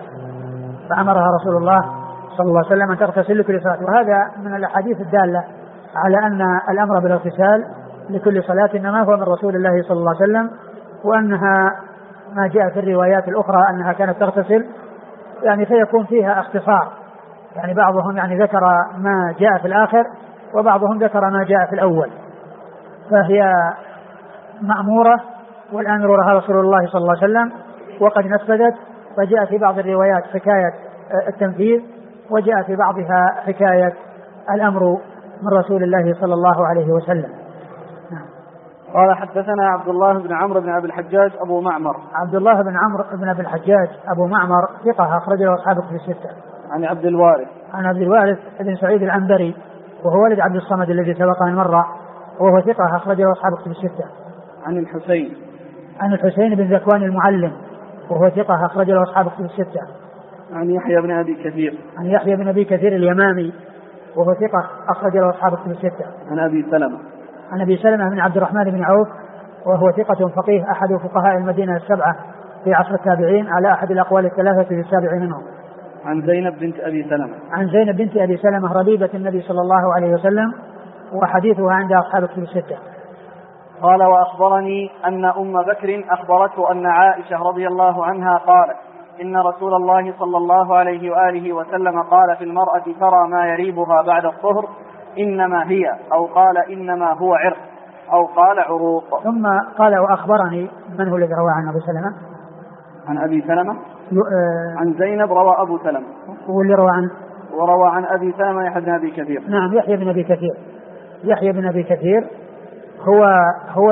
وهذا من الأحاديث الدالة على أن الأمر بالاغتسال لكل صلاة إنما هو من رسول الله صلى الله عليه وسلم، وأنها ما جاء في الروايات الأخرى أنها كانت تغتسل يعني فيكون فيها اختصار، يعني بعضهم يعني ذكر ما جاء في الآخر وبعضهم ذكر ما جاء في الأول، فهي مأمورة والآمر لها رسول الله صلى الله عليه وسلم وقد نفذت، فجاء في بعض الروايات حكاية التنفيذ وجاء في بعضها حكاية الأمر من رسول الله صلى الله عليه وسلم. قال حدثنا عبد الله بن عمرو بن أبي الحجاج أبو معمر. عبد الله بن عمرو بن أبي الحجاج أبو معمر ثقة أخرجه أصحاب الكتب الستة. عن عبد الوارث بن سعيد العنبري وهو ولد عبد الصمد الذي سبق من مرة وهو ثقة أخرجه أصحاب الكتب الستة. عن الحسين عن الحسين بن ذكوان المعلم وهو ثقة أخرج له أصحاب الكتب الستة. عن يحيى بن أبي كثير. عن يحيى بن أبي كثير اليمامي وهو ثقة أخرج له أصحاب الكتب الستة. عن أبي سلمة. عن أبي سلمة بن عبد الرحمن بن عوف وهو ثقة فقيه أحد فقهاء المدينة السبعة في عصر التابعين على أحد الأقوال الثلاثة في السابع منهم. عن زينب بنت أبي سلمة. عن زينب بنت أبي سلمة ربيبة النبي صلى الله عليه وسلم وحديثها عند أصحاب الكتب الستة. قال وأخبرني أن أم بكر أخبرته أن عائشة رضي الله عنها قالت إن رسول الله صلى الله عليه وآله وسلم قال في المرأة ترى ما يريبها بعد الطهر إنما هي أو قال إنما هو عرق أو قال عروق. ثم قال وأخبرني من هو الذي روى عن أبو سلمة؟ عن أبي سلمة. عن زينب روى أبو سلمة. واللي روى عن وروى عن أبي سلمة يحيى بن أبي كثير. نعم يحيى بن أبي كثير. يحيى بن أبي كثير هو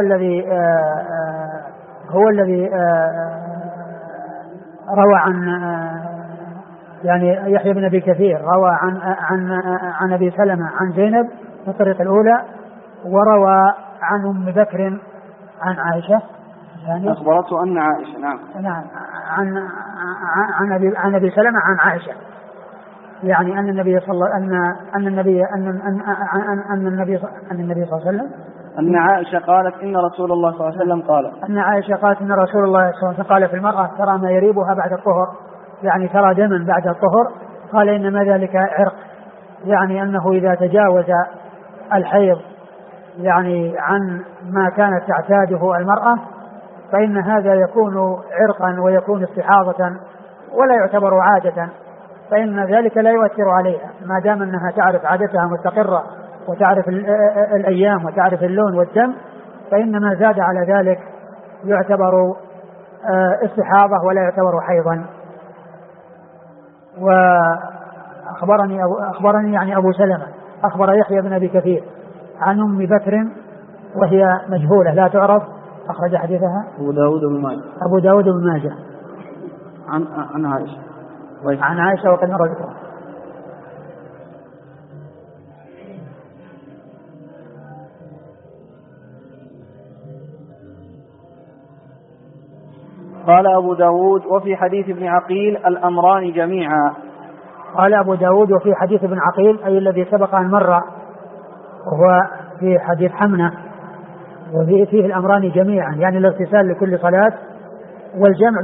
الذي روى عن يعني يحيى بن أبي كثير روى عن أبي سلمة عن زينب في الطريق الأولى وروى عن أم بكر عن عائشة يعني أخبرته أن عائشة نعم عن أبي سلمة عن عائشة يعني أن النبي صلى الله عليه وسلم أن عائشة قالت إن رسول الله صلى الله عليه وسلم قال أن عائشة قالت إن رسول الله صلى الله عليه وسلم قال في المرأة ترى ما يريبها بعد الطهر يعني ترى دما بعد الطهر قال إنما ذلك عرق يعني أنه إذا تجاوز الحيض يعني عن ما كانت تعتاده المرأة فإن هذا يكون عرقا ويكون استحاضة ولا يعتبر عادة فإن ذلك لا يؤثر عليها ما دام أنها تعرف عادتها مستقرة وتعرف الأيام وتعرف اللون والدم فإن ما زاد على ذلك يعتبر استحاضة ولا يعتبر حيضا. وأخبرني يعني أبو سلمة أخبر يحيى بن أبي كثير عن أم بكر وهي مجهولة لا تعرف أخرج حديثها أبو داود بن ماجه عن عائشة عن عائشة وقد مر ذكرها. قال أبو داود وفي حديث ابن عقيل الأمران جميعا. قال أبو داود وفي حديث ابن عقيل أي الذي سبق أن مر وهو في حديث حمنة وفيه الأمران جميعا يعني الاغتسال لكل صلاة والجمع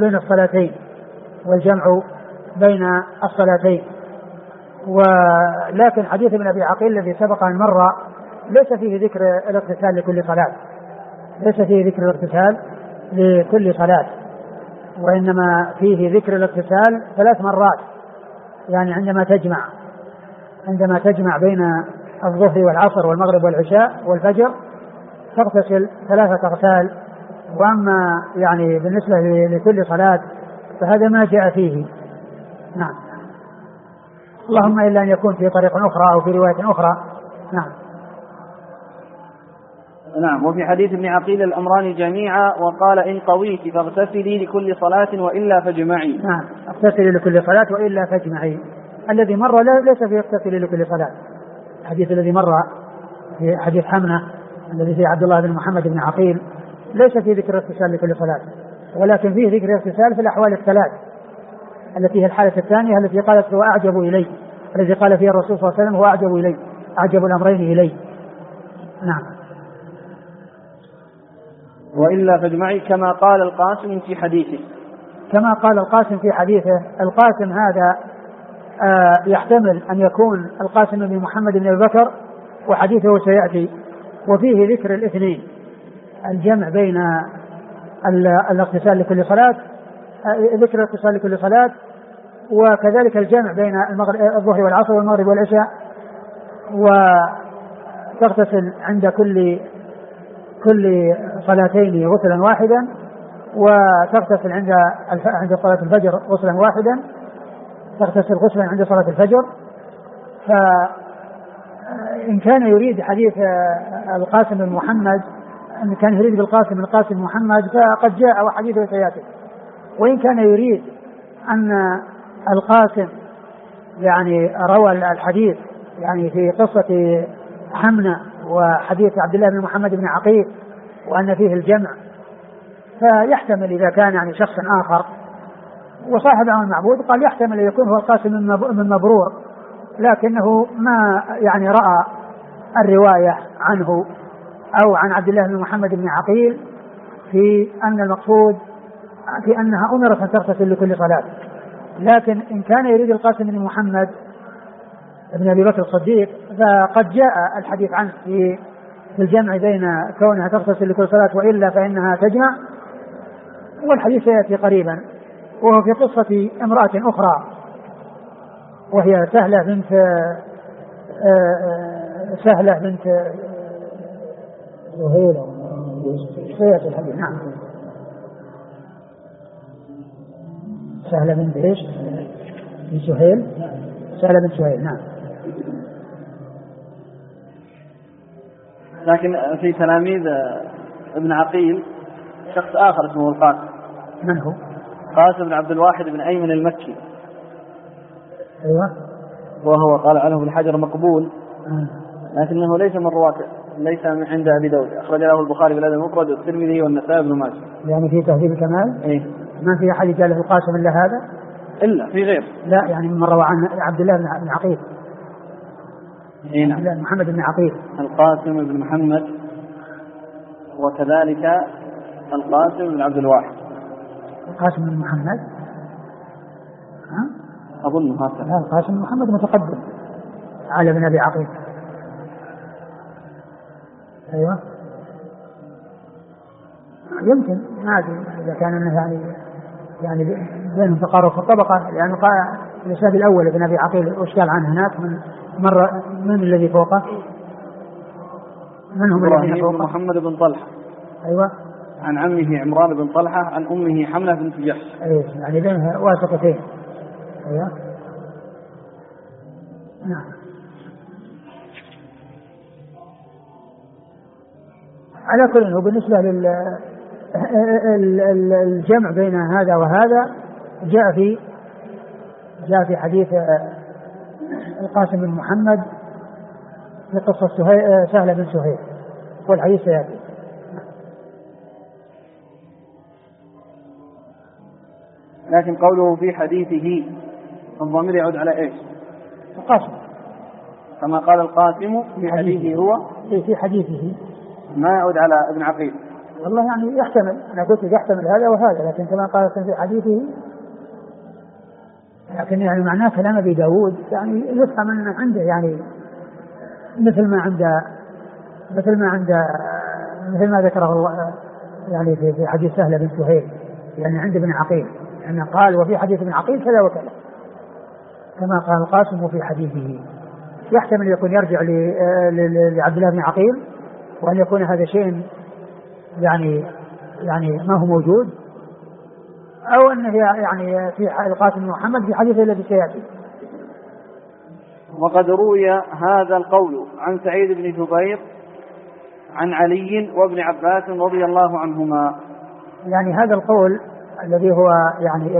بين الصلاتين ولكن حديث ابن أبي عقيل الذي سبق أن مر ليس فيه ذكر الاغتسال لكل صلاة وإنما فيه ذكر الاغتسال 3 مرات يعني عندما تجمع بين الظهر والعصر والمغرب والعشاء والفجر تغتسل 3 أغسال وأما يعني بالنسبة لكل صلاة فهذا ما جاء فيه. نعم اللهم إلا أن يكون في طريق أخرى أو في رواية أخرى. نعم وفي حديث ابن عقيل الأمران جميعا وقال إن قويت فاغتسلي لكل صلاة وإلا فاجمعي. نعم اغتسلي لكل صلاة وإلا فاجمعي. الذي مر ليس فيه اغتسلي لكل صلاة. الحديث الذي مر في حديث حمنة الذي فيه عبد الله بن محمد بن عقيل ليس فيه ذكر اغتسال لكل صلاة ولكن فيه ذكر اغتسال في الأحوال الثلاث التي هي الحالة الثانية التي قالت هو أعجب إلي الذي قال فيه الرسول صلى الله عليه وسلم هو أعجب الأمرين إلي. نعم وإلا فاجمعي كما قال القاسم في حديثه. القاسم هذا يحتمل أن يكون القاسم بن محمد بن أبي بكر وحديثه سيأتي وفيه ذكر الاثنين الجمع بين الاغتسال لكل صلاة ذكر الاغتسال لكل صلاة وكذلك الجمع بين الظهر والعصر والمغرب والعشاء وتغتسل عند كل صلاتين غسلا واحدا وتغتسل عند صلاة الفجر غسلا واحدا تغتسل غسلا عند صلاة الفجر. فإن كان يريد حديث القاسم بن محمد أن كان يريد بالقاسم القاسم محمد فقد جاء وحديثه سيأتي وإن كان يريد أن القاسم يعني روى الحديث يعني في قصة حمنة وحديث عبد الله بن محمد بن عقيل وأن فيه الجمع فيحتمل إذا كان يعني شخص آخر وصاحب عون المعبود قال يحتمل أن يكون هو القاسم من مبرور، لكنه ما يعني رأى الرواية عنه أو عن عبد الله بن محمد بن عقيل في أن المقصود في أنها أمرت أن تغتسل لكل صلاة. لكن إن كان يريد القاسم بن محمد بن أبي بكر الصديق فقد جاء الحديث عنه في الجمع بين كونها تغتسل لكل صلاة وإلا فإنها تجمع، والحديث سيأتي قريبا، وهو في قصة امرأة أخرى وهي سهلة بنت سهيل سيأتي الحديث. نعم سهلة بنت ايش؟ بن سهيل، سهلة بنت سهيل. نعم. لكن في تلاميذ ابن عقيل شخص آخر اسمه القاسم. من هو؟ قاسم بن عبد الواحد بن أيمن المكي. أيوة. وهو قال عنه ابن حجر مقبول، لكنه ليس من رواة، ليس من عند أبي داود، أخرج له البخاري في الأدب المفرد والترمذي والنسائي بن ماجه. يعني في تهذيب الكمال؟ إيه. ما في أحد قال له القاسم إلا هذا؟ إلا في غير. لا يعني من روى عن عبد الله بن عقيل. إيه نعم. محمد بن عقيل. القاسم بن محمد وكذلك القاسم بن عبد الواحد. القاسم بن محمد؟ ها؟ أظن هكذا. لا القاسم بن محمد متقدم على بن أبي عقيل. أيوة. يمكن ما أدري إذا كان أنه يعني بينهم تقارب في الطبقة، لأنه قال الإسناد الأول ابن أبي عقيل واشتغل عنه هناك من الذي فوقه؟ من هم الذين فوقه؟ محمد بن طلحة. أيوة. عن عمه عمران بن طلحة عن أمه حملة بنت جحش. أيوة يعني بينها واسطتين. أيوة. نعم. على كل أنه بالنسبة للجمع بين هذا وهذا جاء في حديث القاسم بن محمد في قصة سهلة بن سهيل، والحديث سيأتي. لكن قوله في حديثه الضمير يعود على ايش؟ القاسم كما قال القاسم في حديثه هو في حديثه، ما يعود على ابن عقيل. والله يعني يحتمل، أنا قلت يحتمل هذا وهذا، لكن كما قال في حديثه، لكن يعني معناه كلام أبي داود يعني يفهم أن عنده يعني مثل ما ذكره الله يعني في حديث سهلة بن سهيل، يعني عند ابن عقيل، يعني قال وفي حديث ابن عقيل كذا وكذا كما قال القاسم وفي حديثه. يحتمل يكون يرجع لعبد الله بن عقيل، وأن يكون هذا شيء يعني ما هو موجود، أو أنه يعني في القاسم بن محمد في حديثه الذي سيأتي. وقد روي هذا القول عن سعيد بن جبير عن علي وابن عباس رضي الله عنهما. يعني هذا القول الذي هو يعني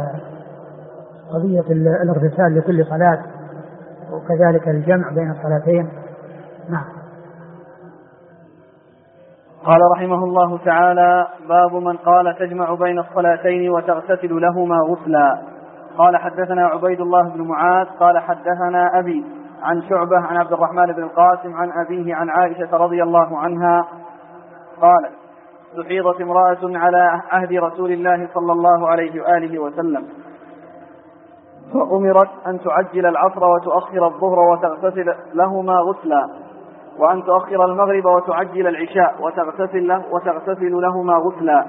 قضية الاغتسال لكل صلاة وكذلك الجمع بين الصلاتين. نعم. قال رحمه الله تعالى: باب من قال تجمع بين الصلاتين وتغتسل لهما غسلا. قال حدثنا عبيد الله بن معاذ قال حدثنا أبي عن شعبة عن عبد الرحمن بن القاسم عن أبيه عن عائشة رضي الله عنها قالت: سحيضت امرأة على عهد رسول الله صلى الله عليه وآله وسلم، فأمرت أن تعجل العصر وتؤخر الظهر وتغتسل لهما غسلا، وأن تؤخر المغرب وتعجل العشاء وتغتسل لهما غسلا،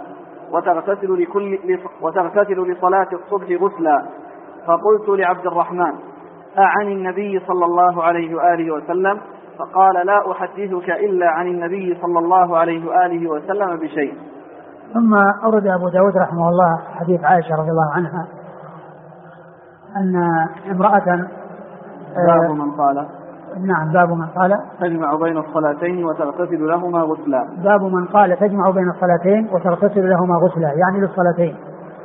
وتغتسل لصلاة الصبح غسلا. فقلت لعبد الرحمن: أعن النبي صلى الله عليه وآله وسلم؟ فقال: لا أحدثك إلا عن النبي صلى الله عليه وآله وسلم بشيء. ثم أورد أبو داود رحمه الله حديث عائشة رضي الله عنها أن امرأة باب من قال نعم باب من قال تجمع بين الصلاتين وتغتسل لهما غسلا. باب من قال تجمع بين الصلاتين وتغتسل لهما غسلا، يعني للصلاتين.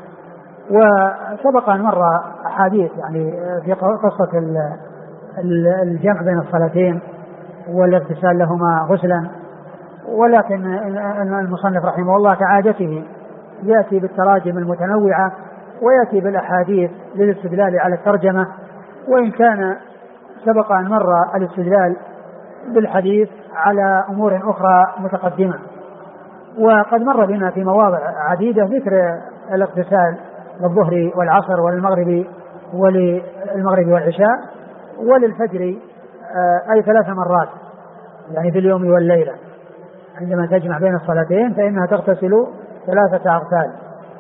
وسبق أن مر أحاديث يعني في قصة الجمع بين الصلاتين والاغتسال لهما غسلا، ولكن المصنف رحمه الله كعادته يأتي بالتراجم المتنوعة ويأتي بالأحاديث للاستدلال على الترجمة، وإن كان سبق أن مر الاستدلال بالحديث على أمور أخرى متقدمة. وقد مر بنا في مواضع عديدة ذكر الاغتسال للظهر والعصر وللمغرب والعشاء وللفجر أي 3 مرات يعني في اليوم والليلة. عندما تجمع بين الصلاتين فإنها تغتسل 3 أغسال.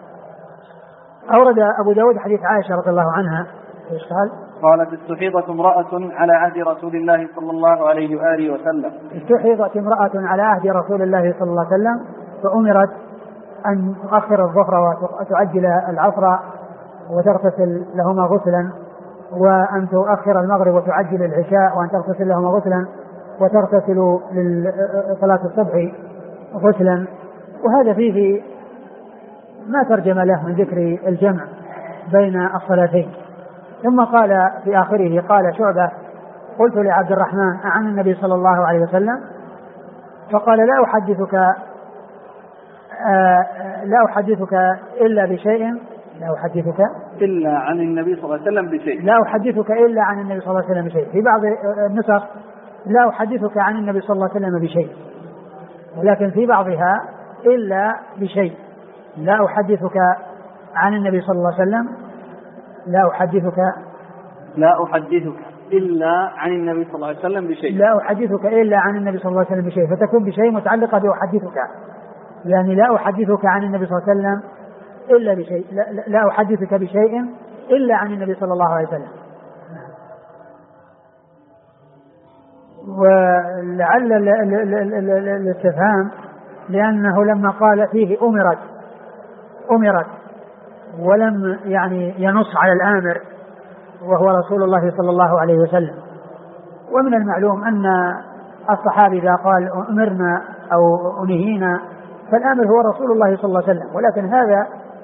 أورد أبو داود حديث عائشة رضي الله عنها. إيش قال؟ قالت استحيضت امرأة على عهد رسول الله صلى الله عليه وآله وسلم. استحيضت امرأة على عهد رسول الله صلى الله عليه وسلم فأمرت أن تؤخر الظهر وتعجل العصر وتغتسل لهما غسلا، وأن تؤخر المغرب وتعجل العشاء، وأن تغتسل لهما غسلا وتغتسل لصلاة الصبح غسلا. وهذا فيه ما ترجم له من ذكر الجمع بين الصلاتين. ثم قال في آخره قال شعبة قلت لعبد الرحمن عن النبي صلى الله عليه وسلم فقال لا أحدثك إلا بشيء لا أحدثك إلا عن النبي صلى الله عليه وسلم بشيء لا أحدثك إلا عن النبي صلى الله عليه وسلم بشيء. في بعض النسخ لا أحدثك عن النبي صلى الله عليه وسلم بشيء، ولكن في بعضها إلا بشيء. لا أحدثك عن النبي صلى الله عليه وسلم لا أحدثك إلا عن النبي صلى الله عليه وسلم بشيء لا أحدثك إلا عن النبي صلى الله عليه وسلم بشيء، فتكون بشيء متعلقة بأحدثك، يعني لا أحدثك عن النبي صلى الله عليه وسلم إلا بشيء، لا أحدثك بشيء إلا عن النبي صلى الله عليه وسلم. ولعل الاستفهام لأنه لما قال فيه أمرت ولم يعني ينص على الآمر وهو رسول الله صلى الله عليه وسلم. ومن المعلوم أن الصحابي إذا قال أمرنا أو نهينا فالآمر هو رسول الله صلى الله عليه وسلم، ولكن هذا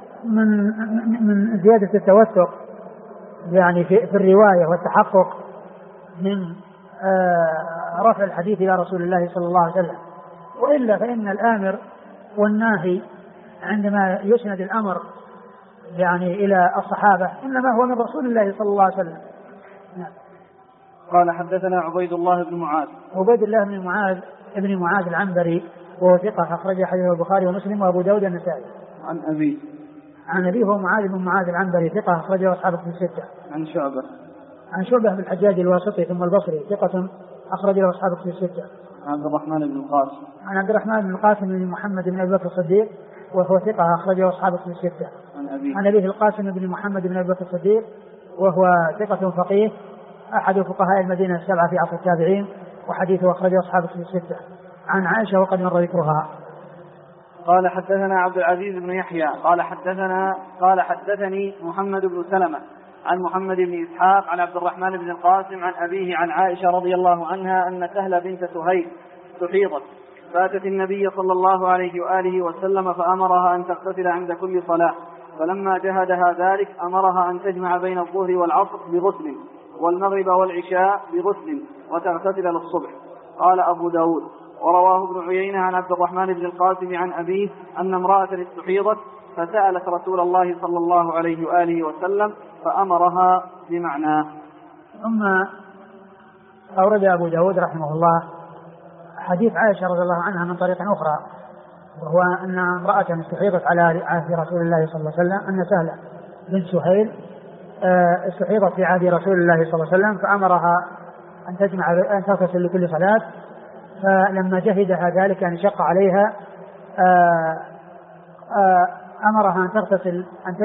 من زيادة التوثق يعني في الرواية والتحقق من رفع الحديث إلى رسول الله صلى الله عليه وسلم. وإلا فإن الآمر والناهي عندما يسند الأمر يعني إلى الصحابة إنما هو من رسول الله صلى الله عليه وسلم. قال حدثنا عبيد الله بن معاذ ابن معاذ العنبري وهو ثقة أخرج حديثه البخاري ومسلم وأبو داود النسائي. عن أبيه هو معاذ بن معاذ العنبري ثقة أخرجه أصحاب كتب الستة. عن شعبة بن الحجاج الواسطي ثم البصري ثقة أخرجه أصحاب كتب الستة. عن عبد الرحمن بن القاسم بن محمد بن أبي بكر الصديق وهو ثقة أخرجه أصحاب كتب الستة. عن أبيه القاسم بن محمد بن أبي بكر الصديق وهو ثقة فقيه أحد فقهاء المدينة 7 في عصر التابعين وحديثه أخرجه أصحاب كتب الستة. عن عائشة وقد مر ذكرها. قال حدثنا عبد العزيز بن يحيى قال حدثني محمد بن سلمة عن محمد بن إسحاق عن عبد الرحمن بن القاسم عن أبيه عن عائشة رضي الله عنها أن سهل بنت سهيل استحيضت فأتت النبي صلى الله عليه وآله وسلم فأمرها أن تغتسل عند كل صلاة، فلما جهدها ذلك أمرها أن تجمع بين الظهر والعصر بغسل والمغرب والعشاء بغسل وتغتسل للصبح. قال أبو داود ورواه ابن عيينة عن عبد الرحمن بن القاسم عن أبيه أن امرأة استحيضت فسألت رسول الله صلى الله عليه وآله وسلم فأمرها بمعناه. ثم أورد أبو داود رحمه الله حديث عائشة رضي الله عنها من طريق أخرى، وهو أن امرأة استحيضت على عهد رسول الله صلى الله عليه وسلم، أن سهلة بنت سهيل استحيضت في عهد رسول الله صلى الله عليه وسلم فأمرها أن تغتسل لكل صلاة، فلما جهدها ذلك أن شق عليها أمرها أن تغتسل أن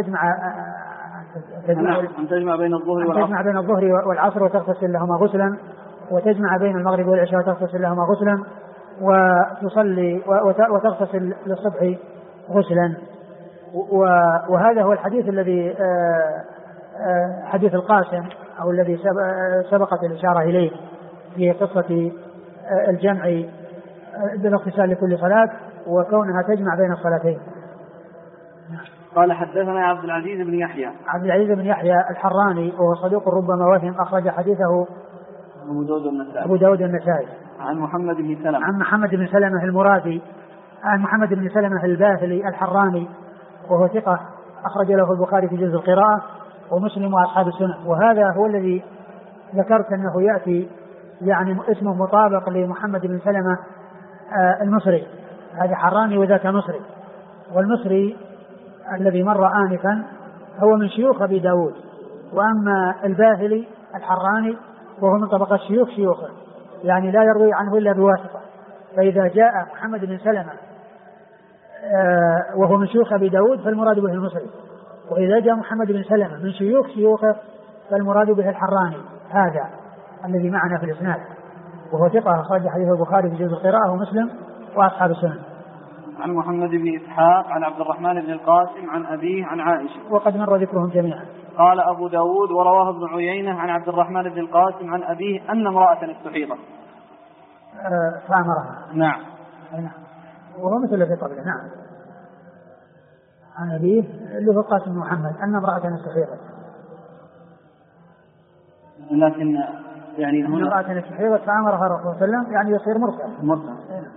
تجمع بين الظهر والعصر وتغتسل لهما غسلا، وتجمع بين المغرب والعشاء وتغتسل لهما غسلا، وتصلي وتغتسل للصبح غسلا. وهذا هو الحديث الذي حديث القاسم أو الذي سبقت الإشارة إليه في قصة الجمع بالاغتسال لكل صلاة وكونها تجمع بين الصلاتين. قال حدثنا عبد العزيز بن يحيى الحراني وهو صدوق ربما وهم أخرج حديثه أبو داود النسائي. عن محمد بن سلمة المرادي عن محمد بن سلمة الباهلي الحراني وهو ثقة أخرج له البخاري في جزء القراءة ومسلم وأصحاب السنن. وهذا هو الذي ذكرت أنه يأتي يعني اسمه مطابق لمحمد بن سلمة المصري، هذا حراني وذاك مصري. والمصري الذي مر آنفا هو من شيوخ أبي داود، وأما الباهلي الحراني وهو من طبقة شيوخه، يعني لا يروي عنه إلا بواسطة. فإذا جاء محمد بن سلمة وهو من شيوخ أبي داود فالمراد به المصري، وإذا جاء محمد بن سلمة من شيوخه فالمراد به الحراني هذا الذي معنا في الإسناد، وهو ثقة أخرج حديث البخاري في جزء القراءة ومسلم وأصحاب السنن. عن محمد بن إسحاق عن عبد الرحمن بن القاسم عن أبيه عن عائشة وقد مر ذكرهم جميعا. قال أبو داود ورواه ابن عيينة عن عبد الرحمن بن القاسم عن أبيه أن امرأة استحيضت فأمرها. نعم. وهو مثل في قبله. نعم. عن أبيه اللي هو القاسم محمد أن امرأة استحيضت، لكن يعني أن امرأة استحيضت فأمرها الرسول صلى الله عليه وسلم، يعني يصير مرسل.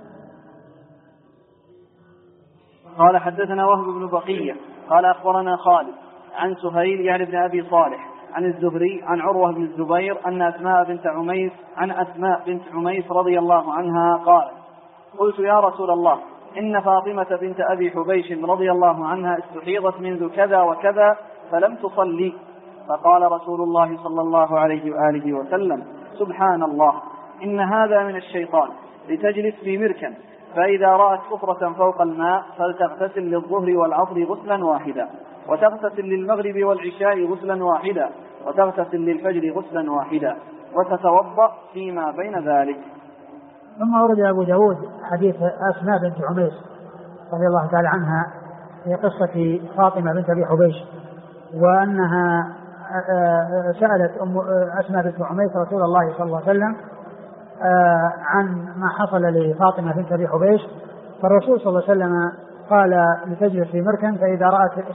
قال حدثنا وهب بن بقية قال أخبرنا خالد عن سهيل يعني ابن أبي صالح عن الزهري عن عروة بن الزبير أن أسماء بنت عميس رضي الله عنها قالت قلت يا رسول الله إن فاطمة بنت أبي حبيش رضي الله عنها استحيضت منذ كذا وكذا فلم تصلي، فقال رسول الله صلى الله عليه وآله وسلم سبحان الله إن هذا من الشيطان، لتجلس في مركن فإذا رأت سفرة فوق الماء فلتغتسل للظهر والعصر غسلا واحدا، وتغتسل للمغرب والعشاء غسلا واحدا، وتغتسل للفجر غسلا واحدا، وتتوضأ فيما بين ذلك. ثم ورد أبو داود حديث أسماء بنت عميس رضي الله تعالى عنها في قصة فاطمة بنت أبي حبيش، وأنها سألت أسماء بنت عميس رسول الله صلى الله عليه وسلم عن ما حصل لفاطمة بنت أبي حبيش، فالرسول صلى الله عليه وسلم قال لتجلس في مركن فإذا رأت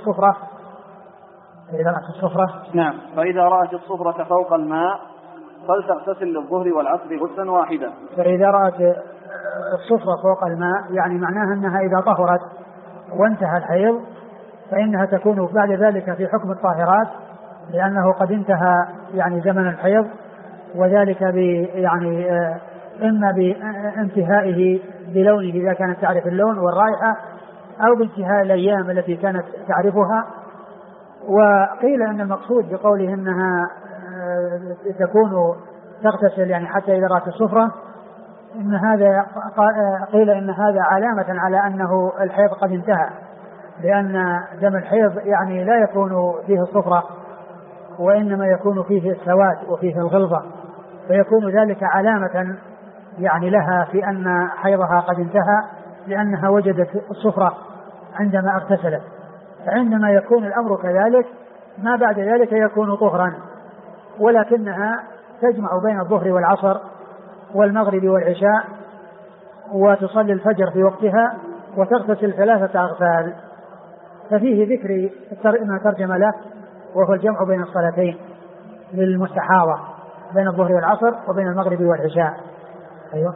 الصفرة نعم فإذا رأت الصفرة فوق الماء فلتغتسل للظهر والعصر غسلا واحدا. فإذا رأت الصفرة فوق الماء يعني معناها أنها إذا طهرت وانتهى الحيض فإنها تكون بعد ذلك في حكم الطاهرات، لأنه قد انتهى يعني زمن الحيض، وذلك يعني إما بانتهائه بلونه إذا كانت تعرف اللون والرائحة، أو بانتهاء الأيام التي كانت تعرفها. وقيل أن المقصود بقوله إنها تكون تغتسل يعني حتى إذا رأت الصفرة، إن هذا قيل إن هذا علامة على أنه الحيض قد انتهى، لأن دم الحيض يعني لا يكون فيه الصفرة وإنما يكون فيه السواد وفيه الغلظة، فيكون ذلك علامة يعني لها في أن حيضها قد انتهى، لأنها وجدت الصفرة عندما اغتسلت. فعندما يكون الأمر كذلك ما بعد ذلك يكون طهرا، ولكنها تجمع بين الظهر والعصر والمغرب والعشاء وتصلي الفجر في وقتها وتغتسل 3 أغسال. ففيه ذكر ما ترجم له وهو الجمع بين الصلاتين للمستحاضة بين الظهر والعصر وبين المغرب والعشاء. أيوة.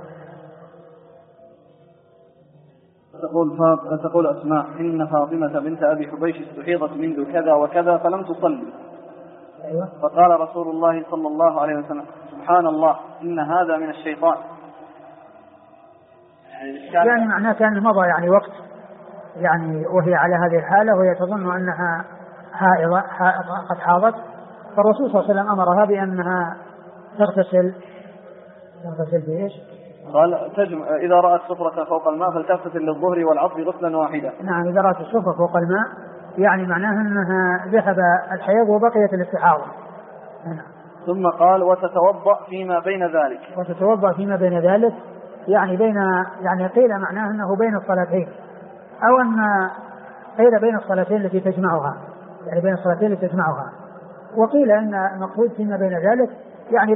تقول أسماء إن فاطمة بنت أبي حبيش استحيضت منذ كذا وكذا فلم تصلي. أيوة. فقال رسول الله صلى الله عليه وسلم سبحان الله إن هذا من الشيطان. يعني معناه كان مضى يعني وقت يعني وهي على هذه الحالة وهي تظن أنها قد حاضت، فالرسول صلى الله عليه وسلم أمرها بأنها تغتسل بإيش؟ قال إذا رأت صفرة فوق الماء فلتغتسل للظهر والعصر غسلا واحدا. نعم إذا رأت الصفرة فوق الماء يعني معناها أنها ذهب الحيض وبقيت الاستحاضة. نعم. ثم قال وتتوضأ فيما بين ذلك. وتتوضأ فيما بين ذلك يعني يعني قيل معناه أنه بين الصلاتين، أو أن قيل بين الصلاتين التي تجمعها، يعني بين الصلاتين التي تجمعها. وقيل أن المقصود فيما بين ذلك يعني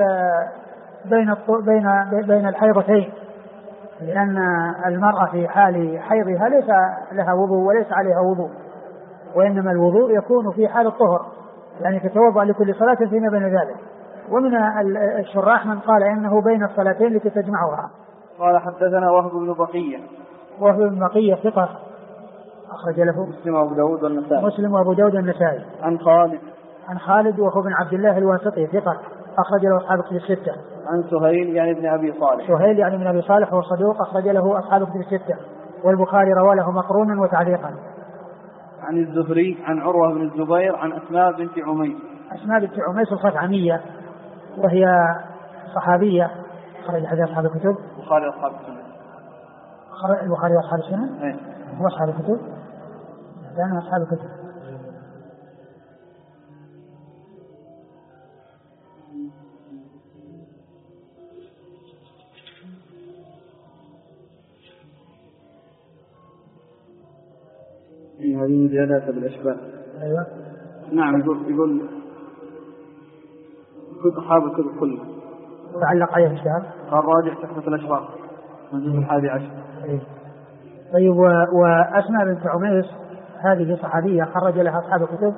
بين الحيضتين، لأن المرأة في حال حيضها ليس لها وضوء وليس عليها وضوء، وإنما الوضوء يكون في حال الطهر، يعني تتوضأ لكل صلاة فيما بين ذلك. ومن الشراح من قال إنه بين الصلاتين التي تجمعها. قال حدثنا وهب بن بقية. وهب بن بقية ثقة أخرج له مسلم وأبو داود والنسائي. مسلم وأبو داود والنسائي. عن خالد وهو بن عبد الله الواسطي ثقة أخرج له أصحاب الكتب الستة. عن سهيل يعني ابن أبي صالح. سهيل يعني من أبي صالح هو صدوق أخرج له أصحاب الكتب الستة، والبخاري روى له مقرونا وتعليقا. عن الزهري عن عروة بن الزبير عن أسماء بنت عميس. أسماء بنت عميس الخثعمية وهي صحابية خرج حديث أصحاب الكتب. البخاري وأصحاب السنن. البخاري وأصحاب السنن. هو أصحاب الكتب. لأن أصحاب الكتب. هذه زيادات بالأشباه. أيوة. نعم. يقول أصحاب الكتب كله. تعلق عليه الشهر. قال راجع تحفة الأشباه من 11. طيب. وأسماء بنت عميس هذه صحابية خرج لها أصحاب الكتب،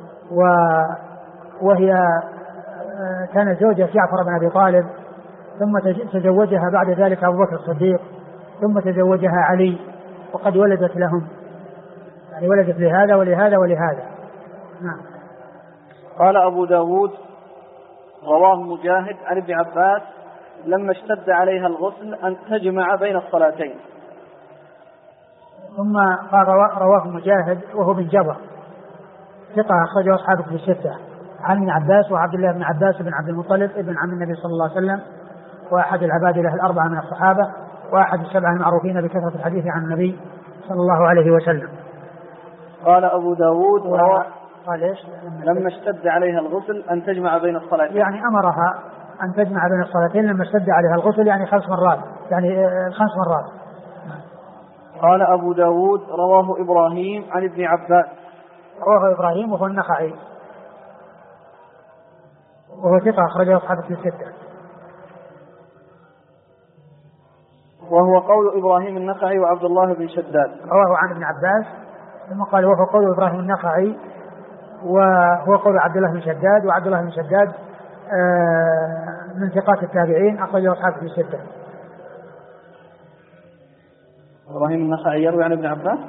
وهي كانت زوجة جعفر بن أبي طالب، ثم تزوجها بعد ذلك أبو بكر الصديق، ثم تزوجها علي، وقد ولدت لهم، يعني ولدت لهذا ولهذا ولهذا. نعم. قال أبو داود رواه مجاهد عن ابن عباس لما اشتد عليها الغسل أن تجمع بين الصلاتين. ثم قال رواه مجاهد وهو بن جبر ثقة أخرجه أصحاب الكتب الستة، عن ابن عباس وعبد الله بن عباس بن عبد المطلب ابن عم النبي صلى الله عليه وسلم، وأحد العبادلة الأربعة من الصحابة، وأحد السبعة المعروفين بكثرة الحديث عن النبي صلى الله عليه وسلم. قال أبو داود قال إيش؟ لما اشتد عليها الغسل أن تجمع بين الصلاتين، يعني أمرها أن تجمع بين الصلاتين لما اشتد عليها الغسل، يعني 5 مرات، يعني 5 مرات. قال أبو داود رواه إبراهيم عن ابن عباس. رواه إبراهيم وهو النخعي وهو ثقة أخرجه أصحاب الكتب الستة. وهو قول إبراهيم النخعي وعبد الله بن شداد. رواه عن ابن عباس، ثم قال وهو قول إبراهيم النخعي وهو قول عبد الله بن شداد، وعبد الله بن شداد من ثقات التابعين أخرجه أصحاب الكتب الستة. إبراهيم النخعي يروي عن ابن عباس،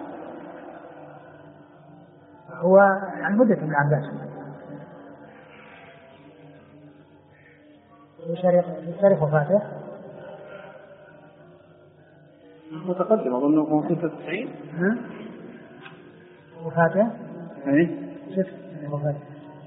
هو عن مدة ابن عباس، تاريخ وفاته متقدم أظنه 95 وفاته. وفاته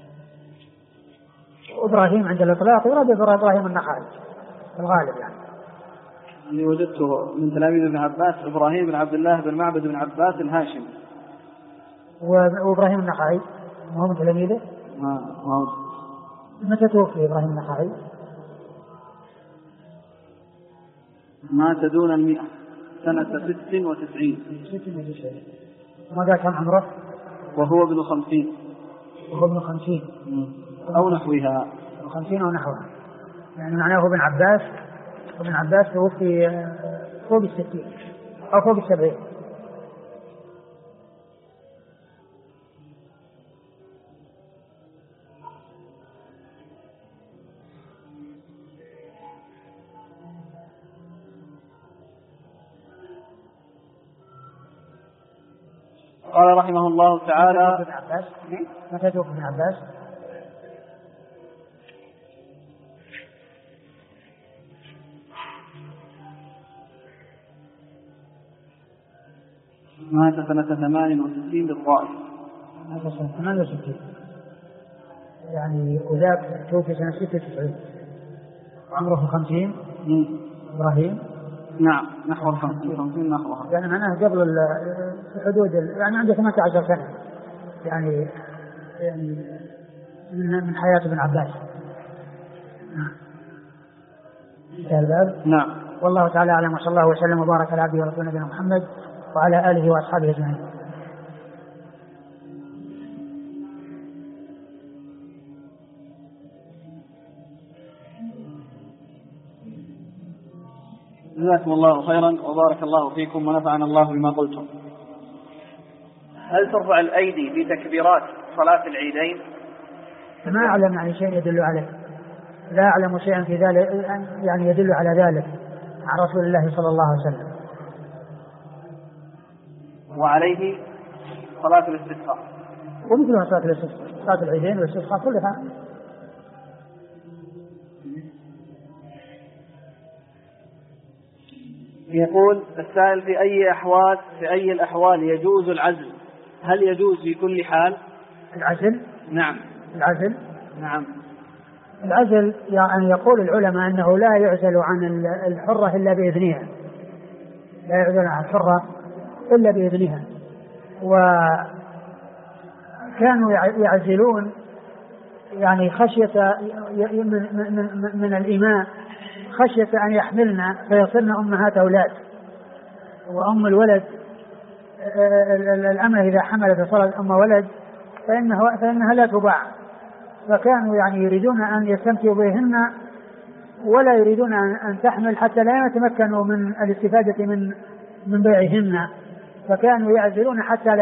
إبراهيم عند الإطلاق يراد إبراهيم النخعي في الغالب، يعني اللي وجدته من تلاميذ ابن عباس إبراهيم بن عبد الله بن معبد بن عباس الهاشمي. وإبراهيم النخعي هو من تلاميذه. متى توفي إبراهيم النخعي؟ مات دون 100 سنة 96. ما قال كم عمره؟ وهو ابن 50. وهو ابن 50 أو نحوها. 50 أو نحوها، يعني معناه ابن عباس، وابن عباس توفي فوق 60 أو فوق 70. قال رحمه الله تعالى متى توفي ابن عباس؟ مات سنة 68 بالطائف. مات سنة 68، يعني وذاك توفي سنة 96 عمره 50. إبراهيم نعم نحو 50 نحوها، يعني معناه قبل في حدود يعني عنده 18 سنة، يعني من حياة ابن عباس. انتهى الباب. نعم. والله تعالى أعلم، وصلى الله وسلم وبارك على عبده ورسوله نبينا محمد وعلى آله وأصحابه أجمعين. جزاكم الله خيرا وبارك الله فيكم ونفعنا الله بما قلتم. هل ترفع الأيدي في تكبيرات صلاة العيدين؟ ما أعلم يعني شيء يدل عليه، لا أعلم شيئا في ذلك يعني يدل على ذلك عن رسول الله صلى الله عليه وسلم. وعليه صلاة الاستسقاء. ومثلها صلاة الاستسقاء، صلاة العيدين والاستسقاء كلها. يقول السائل في أي الأحوال يجوز العزل؟ هل يجوز في كل حال؟ العزل؟ نعم. العزل؟ نعم. العزل يعني يقول العلماء أنه لا يعزل عن الحرة إلا بإذنها، لا يعزل عن الحرة إلا بإذنها. وكانوا يعزلون يعني خشية من الإماء، خشية أن يحملنا فيصلن أمهات أولاد، وأم الولد الأمة إذا حملت وصلت أم ولد فإنها لا تباع، فكانوا يعني يريدون أن يستمتعوا بهن ولا يريدون أن تحمل حتى لا يتمكنوا من الاستفادة من بيعهن، فكانوا يعزلون حتى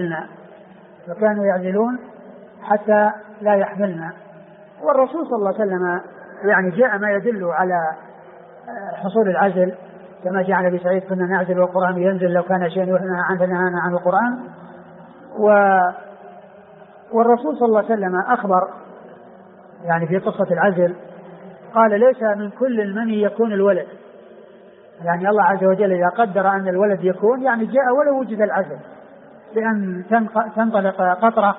لا يحملن. والرسول صلى الله عليه وسلم يعني جاء ما يدل على حصول العزل، كما جاء عن أبي سعيد كنا نعزل والقرآن ينزل لو كان شيء ينهى عن القرآن. والرسول صلى الله عليه وسلم أخبر يعني في قصة العزل قال ليس من كل المني يكون الولد، يعني الله عز وجل إذا قدر أن الولد يكون يعني جاء ولو وجد العزل، لأن تنطلق قطرة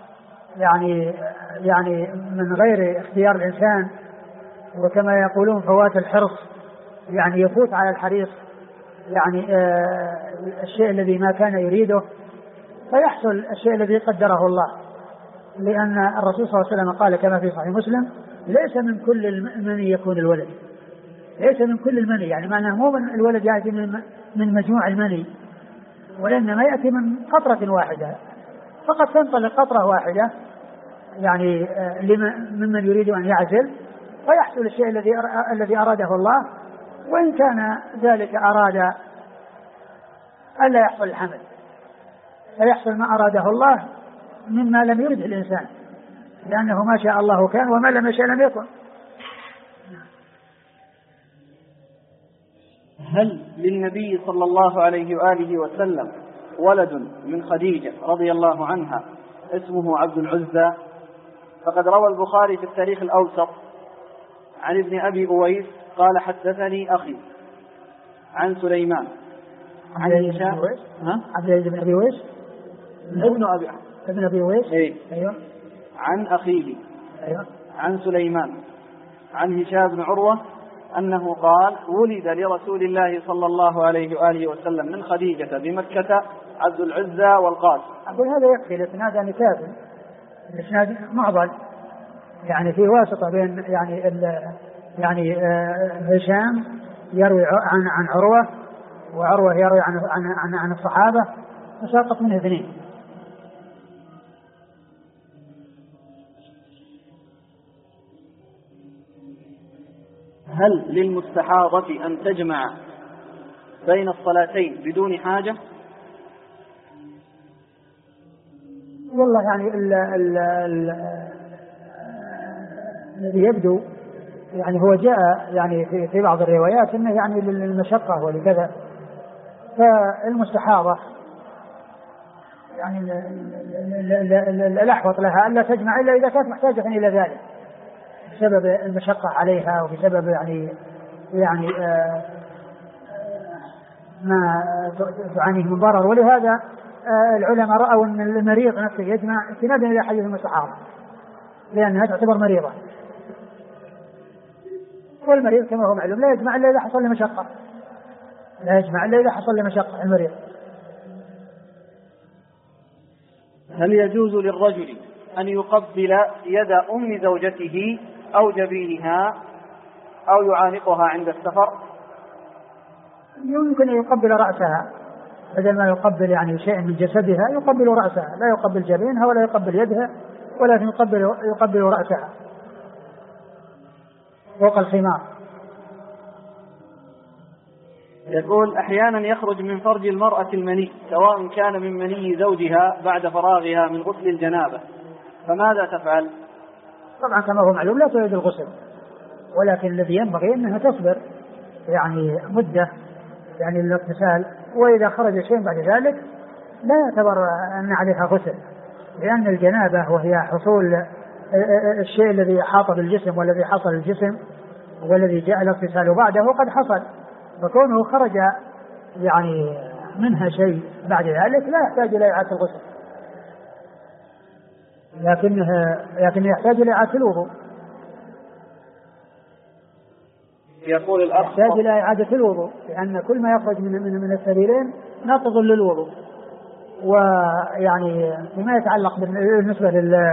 يعني من غير اختيار الإنسان، وكما يقولون فوات الحرص يعني يفوت على الحريص يعني الشيء الذي ما كان يريده فيحصل الشيء الذي قدره الله، لأن الرسول صلى الله عليه وسلم قال كما في صحيح مسلم ليس من كل المني يكون الولد، ليس من كل المني يعني معناه مو من الولد يأتي من مجموع المني، وإنما يأتي من قطرة واحدة، فقد تنطلق قطرة واحدة يعني ممن يريد أن يعزل ويحصل الشيء الذي أراده الله، وإن كان ذلك أراد ألا يحصل الحمل فيحصل ما أراده الله مما لم يرد الإنسان، لأنه ما شاء الله كان وما لم يشاء لم يكن. هل للنبي صلى الله عليه وآله وسلم ولد من خديجة رضي الله عنها اسمه عبد العزى؟ فقد روى البخاري في التاريخ الأوسط عن ابن أبي أويس قال حدثني أخي عن سليمان عن هشام عبد العزيز بن أبي أويس ابن أبي أويس أيوة. عن أخيه أيوة. عن سليمان عن هشام بن عروة أنه قال ولد لرسول الله صلى الله عليه وآله وسلم من خديجة بمكة عبد العزى والقاسم. أقول هذا يكفي، الإسناد يعني كافي، الإسناد معضل يعني في واسطة بين يعني هشام يروي عن عروة، وعروة يروي عن الصحابة، فساقط منه اثنين. هل للمستحاضة أن تجمع بين الصلاتين بدون حاجة؟ والله يعني الذي يبدو يعني هو جاء يعني في بعض الروايات انه يعني للمشقة ولكذا، فالمستحاضة يعني الأحوط لها ألا تجمع إلا إذا كانت محتاجة إلى ذلك بسبب المشقة عليها وبسبب يعني ما تعانيه من ضرر. ولهذا العلماء رأوا أن المريض نفسه يجمع استنادا إلى حديث المستحاضة لأنها تعتبر مريضة، والمريض كما هو معلوم لا يجمع إلا إذا حصل لمشقة، لا يجمع إلا إذا حصل لمشقة المريض. هل يجوز للرجل أن يقبل يد أم زوجته أو جبينها أو يعانقها عند السفر؟ يمكن أن يقبل رأسها بدل ما يقبل يعني شيء من جسدها، يقبل رأسها، لا يقبل جبينها ولا يقبل يدها، ولكن يقبل رأسها فوق الخمار. يقول أحيانا يخرج من فرج المرأة المني سواء كان من مني زوجها بعد فراغها من غسل الجنابة، فماذا تفعل؟ طبعا كما هو معلوم لا تريد الغسل، ولكن الذي ينبغي أنها تصبر يعني مدة يعني للاغتسال، وإذا خرج شيء بعد ذلك لا يعتبر أن عليها غسل، لأن الجنابة وهي حصول الشيء الذي حاط بالجسم والذي حصل الجسم والذي جاء الاغتسال بعده قد حصل، فكونه خرج يعني منها شيء بعد ذلك لا يحتاج إلى إعادة الغسل، لكنه يحتاج إلى إعادة الوضوء. يقول الأخ يحتاج إلى إعادة الوضوء، لأن كل ما يخرج من السبيلين ناقض للوضوء. ويعني فيما يتعلق بالنسبة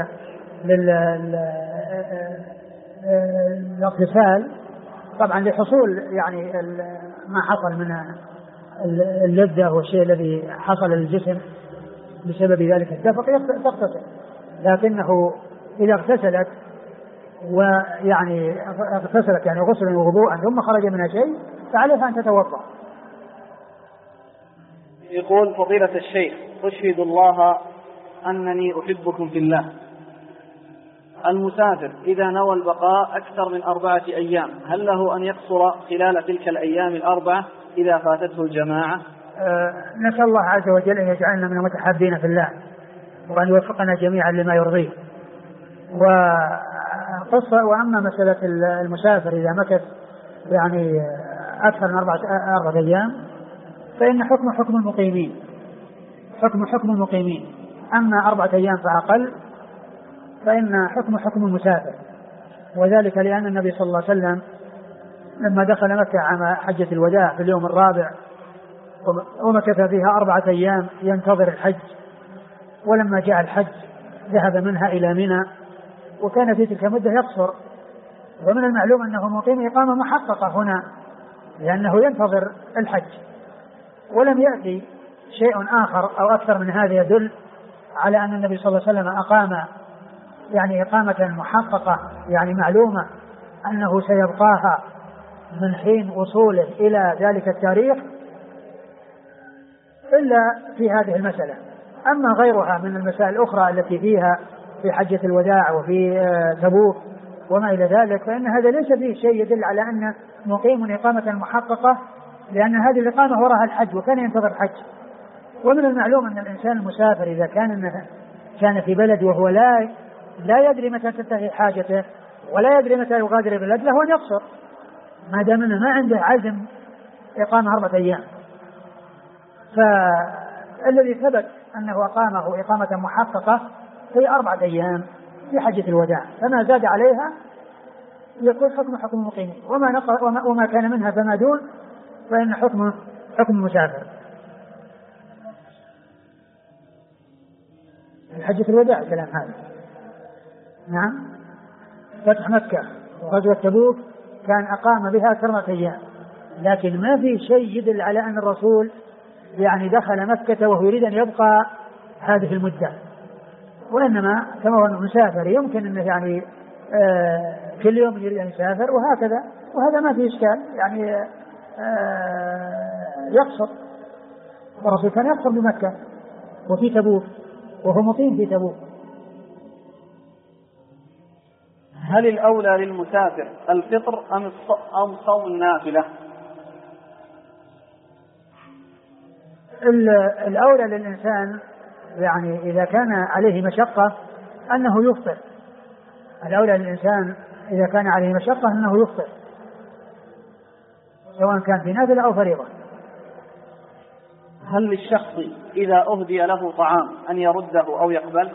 للاغتسال طبعا لحصول يعني ما حصل من اللذة والشيء الذي حصل للجسم بسبب ذلك الدفق تغتسل، لكنه إذا اغتسلت ويعني اغتسلت يعني غسلا ووضوءا ثم خرج منها شيء فعليها أن تتوضأ. يقول فضيلة الشيخ أشهد الله أنني أحبكم في الله، المسافر إذا نوى البقاء أكثر من 4 أيام هل له أن يقصر خلال تلك الأيام 4 إذا فاتته الجماعة؟ نسأل الله عز وجل أن يجعلنا من المتحابين في الله وأن يوفقنا جميعا لما يرضيه. وأما مسألة المسافر إذا مكث يعني أكثر من 4 أيام فإن حكم المقيمين، حكم المقيمين. أما 4 أيام فأقل فإن حكم المسافر، وذلك لأن النبي صلى الله عليه وسلم لما دخل مكة عام حجة الوداع في اليوم الرابع ومكث فيها 4 أيام ينتظر الحج، ولما جاء الحج ذهب منها إلى منى وكان في تلك المدة يقصر. ومن المعلوم أنه مقيم إقامة محققة هنا لأنه ينتظر الحج، ولم يأتي شيء آخر أو أكثر من هذا يدل على أن النبي صلى الله عليه وسلم أقام يعني إقامة محققة يعني معلومة أنه سيبقاها من حين وصوله إلى ذلك التاريخ إلا في هذه المسألة. أما غيرها من المسائل الأخرى التي فيها في حجة الوداع وفي تبوك وما إلى ذلك فإن هذا ليس فيه شيء يدل على أن مقيم إقامة محققة، لأن هذه الإقامة وراها الحج وكان ينتظر الحج. ومن المعلوم أن الإنسان المسافر إذا كان في بلد وهو لا يدري متى تنتهي حاجته ولا يدري متى يغادر البلد له أن يقصر ما دام أنه ما عنده عزم إقامة 4 أيام. فالذي ثبت أنه أقامه إقامة محققة هي 4 أيام في حجة الوداع، فما زاد عليها يكون حكم المقيمين، وما كان منها فما دون فإن حكم المسافر. حجة الوداع الكلام هذا. نعم. فتح مكة وغزوة تبوك كان أقام بها 4 أيام، لكن ما في شيء يدل على أن الرسول يعني دخل مكة وهو يريد أن يبقى هذه المدة، وإنما كما هو المسافر يمكن أنه يعني كل يوم يريد أن يسافر وهكذا، وهذا ما فيه إشكال يعني يقصر. والرسول كان يقصر بمكة وفي تبوك وهو مقيم في تبوك. هل الأولى للمسافر الفطر أم صوم النافلة؟ الأولى للإنسان يعني إذا كان عليه مشقة أنه يفطر. الأولى للإنسان إذا كان عليه مشقة أنه يفطر سواء كان في نافلة أو فريضة. هل للشخص إذا أهدي له طعام أن يرده أو يقبل؟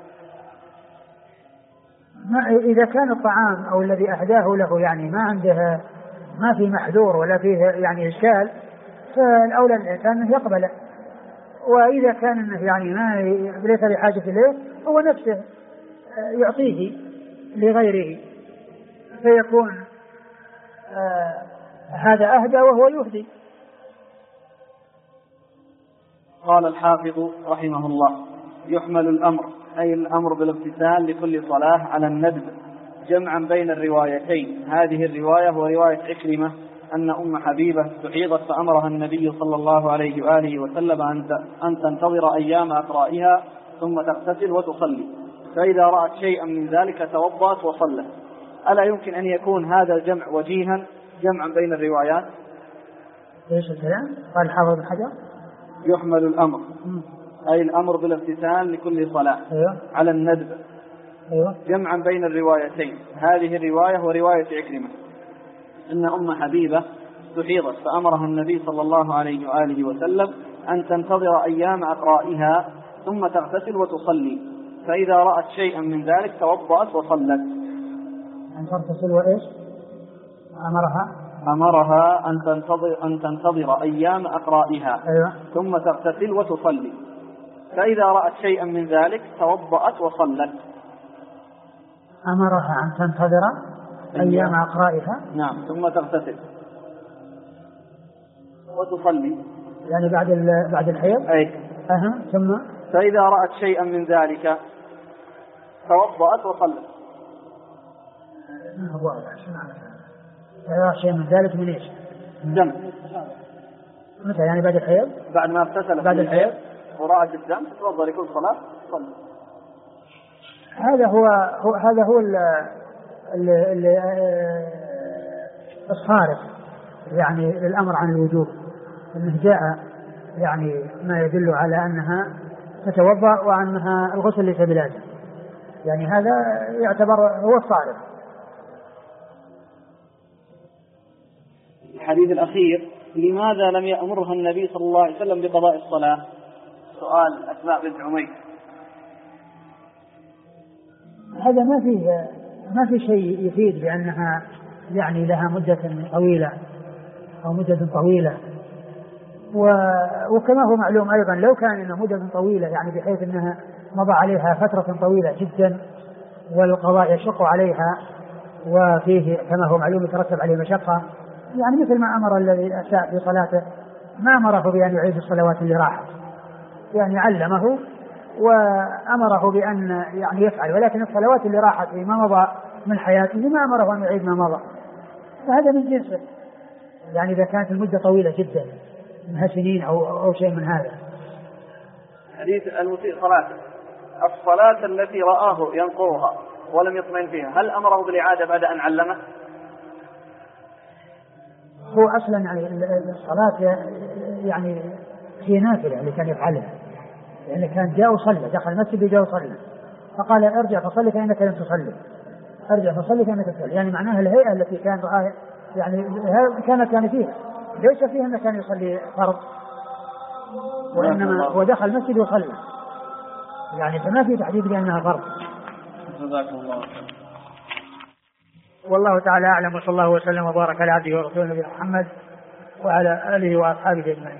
إذا كان الطعام أو الذي أهداه له يعني ما في محذور ولا فيه يعني إشكال فالأولى للإنسان أنه يقبله. وإذا كان أنه يعني ما ليس لحاجة إليه هو نفسه يعطيه لغيره فيكون هذا أهدى وهو يهدي. قال الحافظ رحمه الله يحمل الأمر أي الأمر بالاغتسال لكل صلاة على الندب جمعا بين الروايتين. هذه الرواية ورواية عكرمة أن أم حبيبة استحيضت فأمرها النبي صلى الله عليه وآله وسلم أن تنتظر أيام أقرائها ثم تغتسل وتصلي، فإذا رأت شيئا من ذلك توضأت وصلت. ألا يمكن أن يكون هذا الجمع وجيها جمعا بين الروايات؟ ايش الكلام؟ قال الحافظ بن حجر يحمل الأمر أي الأمر بالاغتسال لكل صلاة على الندب جمعا بين الروايتين. هذه الرواية ورواية عكرمة أن أم حبيبة استحيضت فأمرها النبي صلى الله عليه وآله وسلم أن تنتظر أيام أقرائها ثم تغتسل وتصلي، فإذا رأت شيئا من ذلك توضأت وصلت. أن تغتسل وإيش؟ أمرها أن تنتظر أيام أقرائها ثم تغتسل وتصلي، فإذا رأت شيئا من ذلك توضأت وصلت. أمرها أن تنتظر أيام أقرائها، نعم، ثم تغتسل وتصلي، يعني بعد الحيض. ثم فإذا رأت شيئا من ذلك توضأت وصلت. إذا رأت شيئا من ذلك من إيش؟ الدم. متى يعني بعد الحيض؟ بعد ما اغتسلت بعد الحيض ورأت الدم تتوضأ لكل صلاة تصلي. هذا هو الصارف يعني للأمر عن الوجوب، أنه جاء يعني ما يدل على أنها تتوضأ وأنها الغسل ليس بلازم، يعني هذا يعتبر هو الصارف. الحديث الأخير: لماذا لم يأمرها النبي صلى الله عليه وسلم بقضاء الصلاة؟ سؤال أسماء بنت عميس. هذا ما في شيء يفيد بأنها يعني لها مدة طويلة أو مدة طويلة، وكما هو معلوم أيضا لو كان إنها مدة طويلة يعني بحيث أنها مضى عليها فترة طويلة جدا والقضاء يشق عليها وفيه كما هو معلوم يترتب عليه مشقة، يعني مثل ما أمر الذي أساء في صلاته ما أمره بأن يعيد الصلوات اللي راحت، يعني علمه وأمره بأن يعني يفعل، ولكن الصلوات اللي راحت فيما مضى من حياته ما أمره أن يعيد ما مضى، فهذا من جنسه. يعني إذا كانت المدة طويلة جدا منها سنين أو شيء من هذا. حديث المسيء صلاته، الصلاة التي رآه ينقرها ولم يطمئن فيها، هل أمره بالإعادة بعد أن علمه؟ هو أصلا يعني الصلاة يعني هي نافلة اللي كان يفعلها، يعني كان جاء وصلى، دخل المسجد جاء وصلى، فقال ارجع فصلي فإنك لم تصلي، ارجع فصلي فإنك تصلي، يعني معناها الهيئة التي كان رآها يعني كانت يعني فيها ليس فيها أنه كان يصلي فرض، وإنما هو دخل المسجد وصلى، يعني فما في تحديد بأنها فرض. جزاكم الله. والله تعالى أعلم، وصلى الله وسلم وبارك على عبده ورسوله نبينا محمد وعلى آله وأصحابه أجمعين.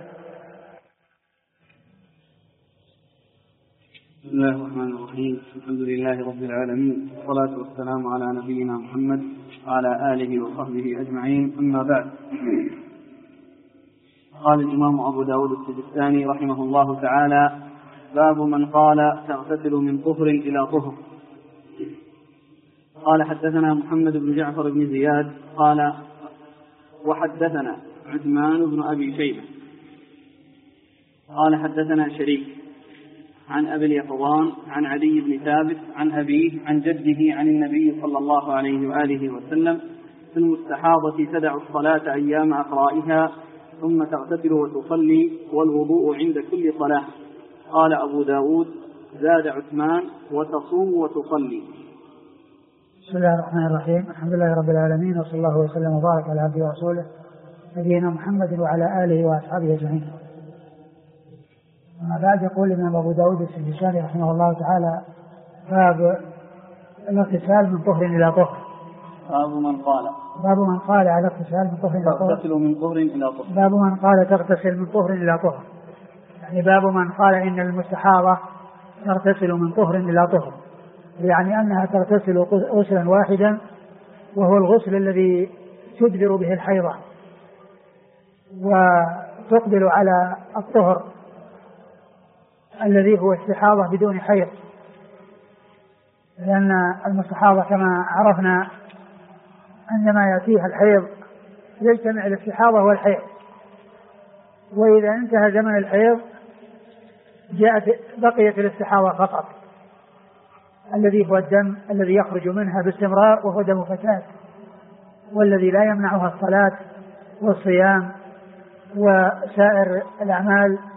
بسم الله الرحمن الرحيم، الحمد لله رب العالمين، والصلاة والسلام على نبينا محمد وعلى آله وصحبه أجمعين، أما بعد. قال الإمام أبو داود السجستاني رحمه الله تعالى: باب من قال تغتسل من طهر إلى طهر. قال: حدثنا محمد بن جعفر بن زياد قال: وحدثنا عثمان بن أبي شيبة قال: حدثنا شريك عن أبي اليقظان عن عدي بن ثابت عن أبيه عن جده عن النبي صلى الله عليه وآله وسلم: في المستحاضة تدع الصلاة أيام أقرائها ثم تغتسل وتصلي والوضوء عند كل صلاة. قال أبو داود: زاد عثمان: وتصوم وتصلي. بسم الله الرحمن الرحيم، الحمد لله رب العالمين، وصلى الله وسلم وبارك على عبده ورسوله نبينا محمد وعلى آله وأصحابه أجمعين. أما بعد، يقول الإمام أبو داود السجستاني رحمه الله تعالى: باب الاغتسال من طهر إلى طهر. باب من قال على اغتسال من طهر إلى طهر. تغتسل من طهر إلى طهر. باب من قال تغتسل من طهر إلى طهر، يعني باب من قال إن المستحاضة تغتسل من طهر إلى طهر، يعني أنها تغتسل غسلا واحدا وهو الغسل الذي تدبر به الحيضة وتقبل على الطهر الذي هو استحاضة بدون حيض، لأن المستحاضة كما عرفنا عندما يأتيها الحيض يجتمع الاستحاضة والحيض، وإذا انتهى زمن الحيض بقيت الاستحاضة فقط، الذي هو الدم الذي يخرج منها باستمرار وهو دم فتاة، والذي لا يمنعها الصلاة والصيام وسائر الأعمال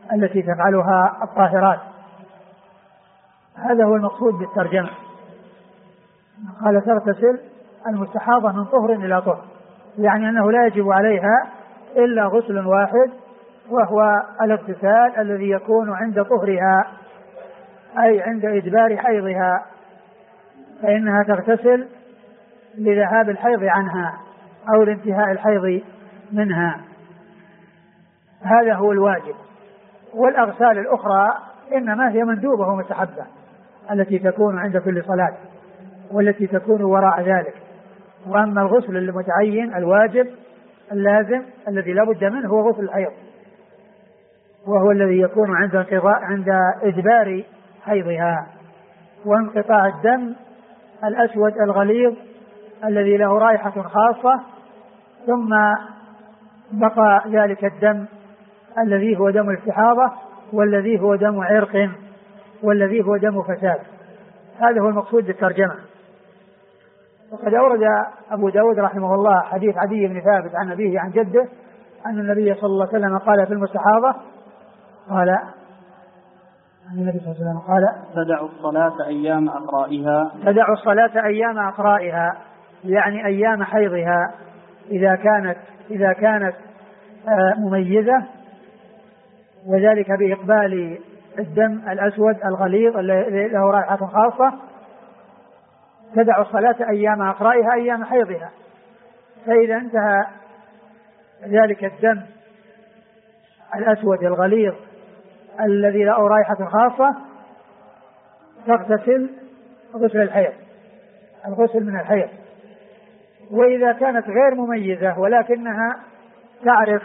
التي تفعلها الطاهرات. هذا هو المقصود بالترجمة. قال تغتسل المستحاضة من طهر إلى طهر، يعني أنه لا يجب عليها إلا غسل واحد، وهو الاغتسال الذي يكون عند طهرها أي عند إدبار حيضها، فإنها تغتسل لذهاب الحيض عنها أو لانتهاء الحيض منها. هذا هو الواجب. والأغسال الأخرى إنما هي مندوبة ومستحبة التي تكون عند كل صلاة والتي تكون وراء ذلك. وأما الغسل المتعين الواجب اللازم الذي لا بد منه هو غسل الحيض، وهو الذي يكون عند إجبار حيضها وانقطاع الدم الأسود الغليظ الذي له رائحة خاصة، ثم بقى ذلك الدم الذي هو دم الاستحاضة والذي هو دم عرق والذي هو دم فساد. هذا هو المقصود بالترجمة. وقد أورد أبو داود رحمه الله حديث عدي بن ثابت عن أبيه عن جده أن النبي صلى الله عليه وسلم قال في المستحاضة قال النبي صلى الله عليه وسلم قال تدع الصلاة أيام أقرائها، تدع الصلاة أيام أقرائها، يعني أيام حيضها إذا كانت مميزة، وذلك بإقبال الدم الأسود الغليظ الذي له رائحة خاصة. تدع الصلاة أيام أقرائها أيام حيضها، فإذا انتهى ذلك الدم الأسود الغليظ الذي له رائحة خاصة تغتسل غسل الحيض، الغسل من الحيض. وإذا كانت غير مميزة ولكنها تعرف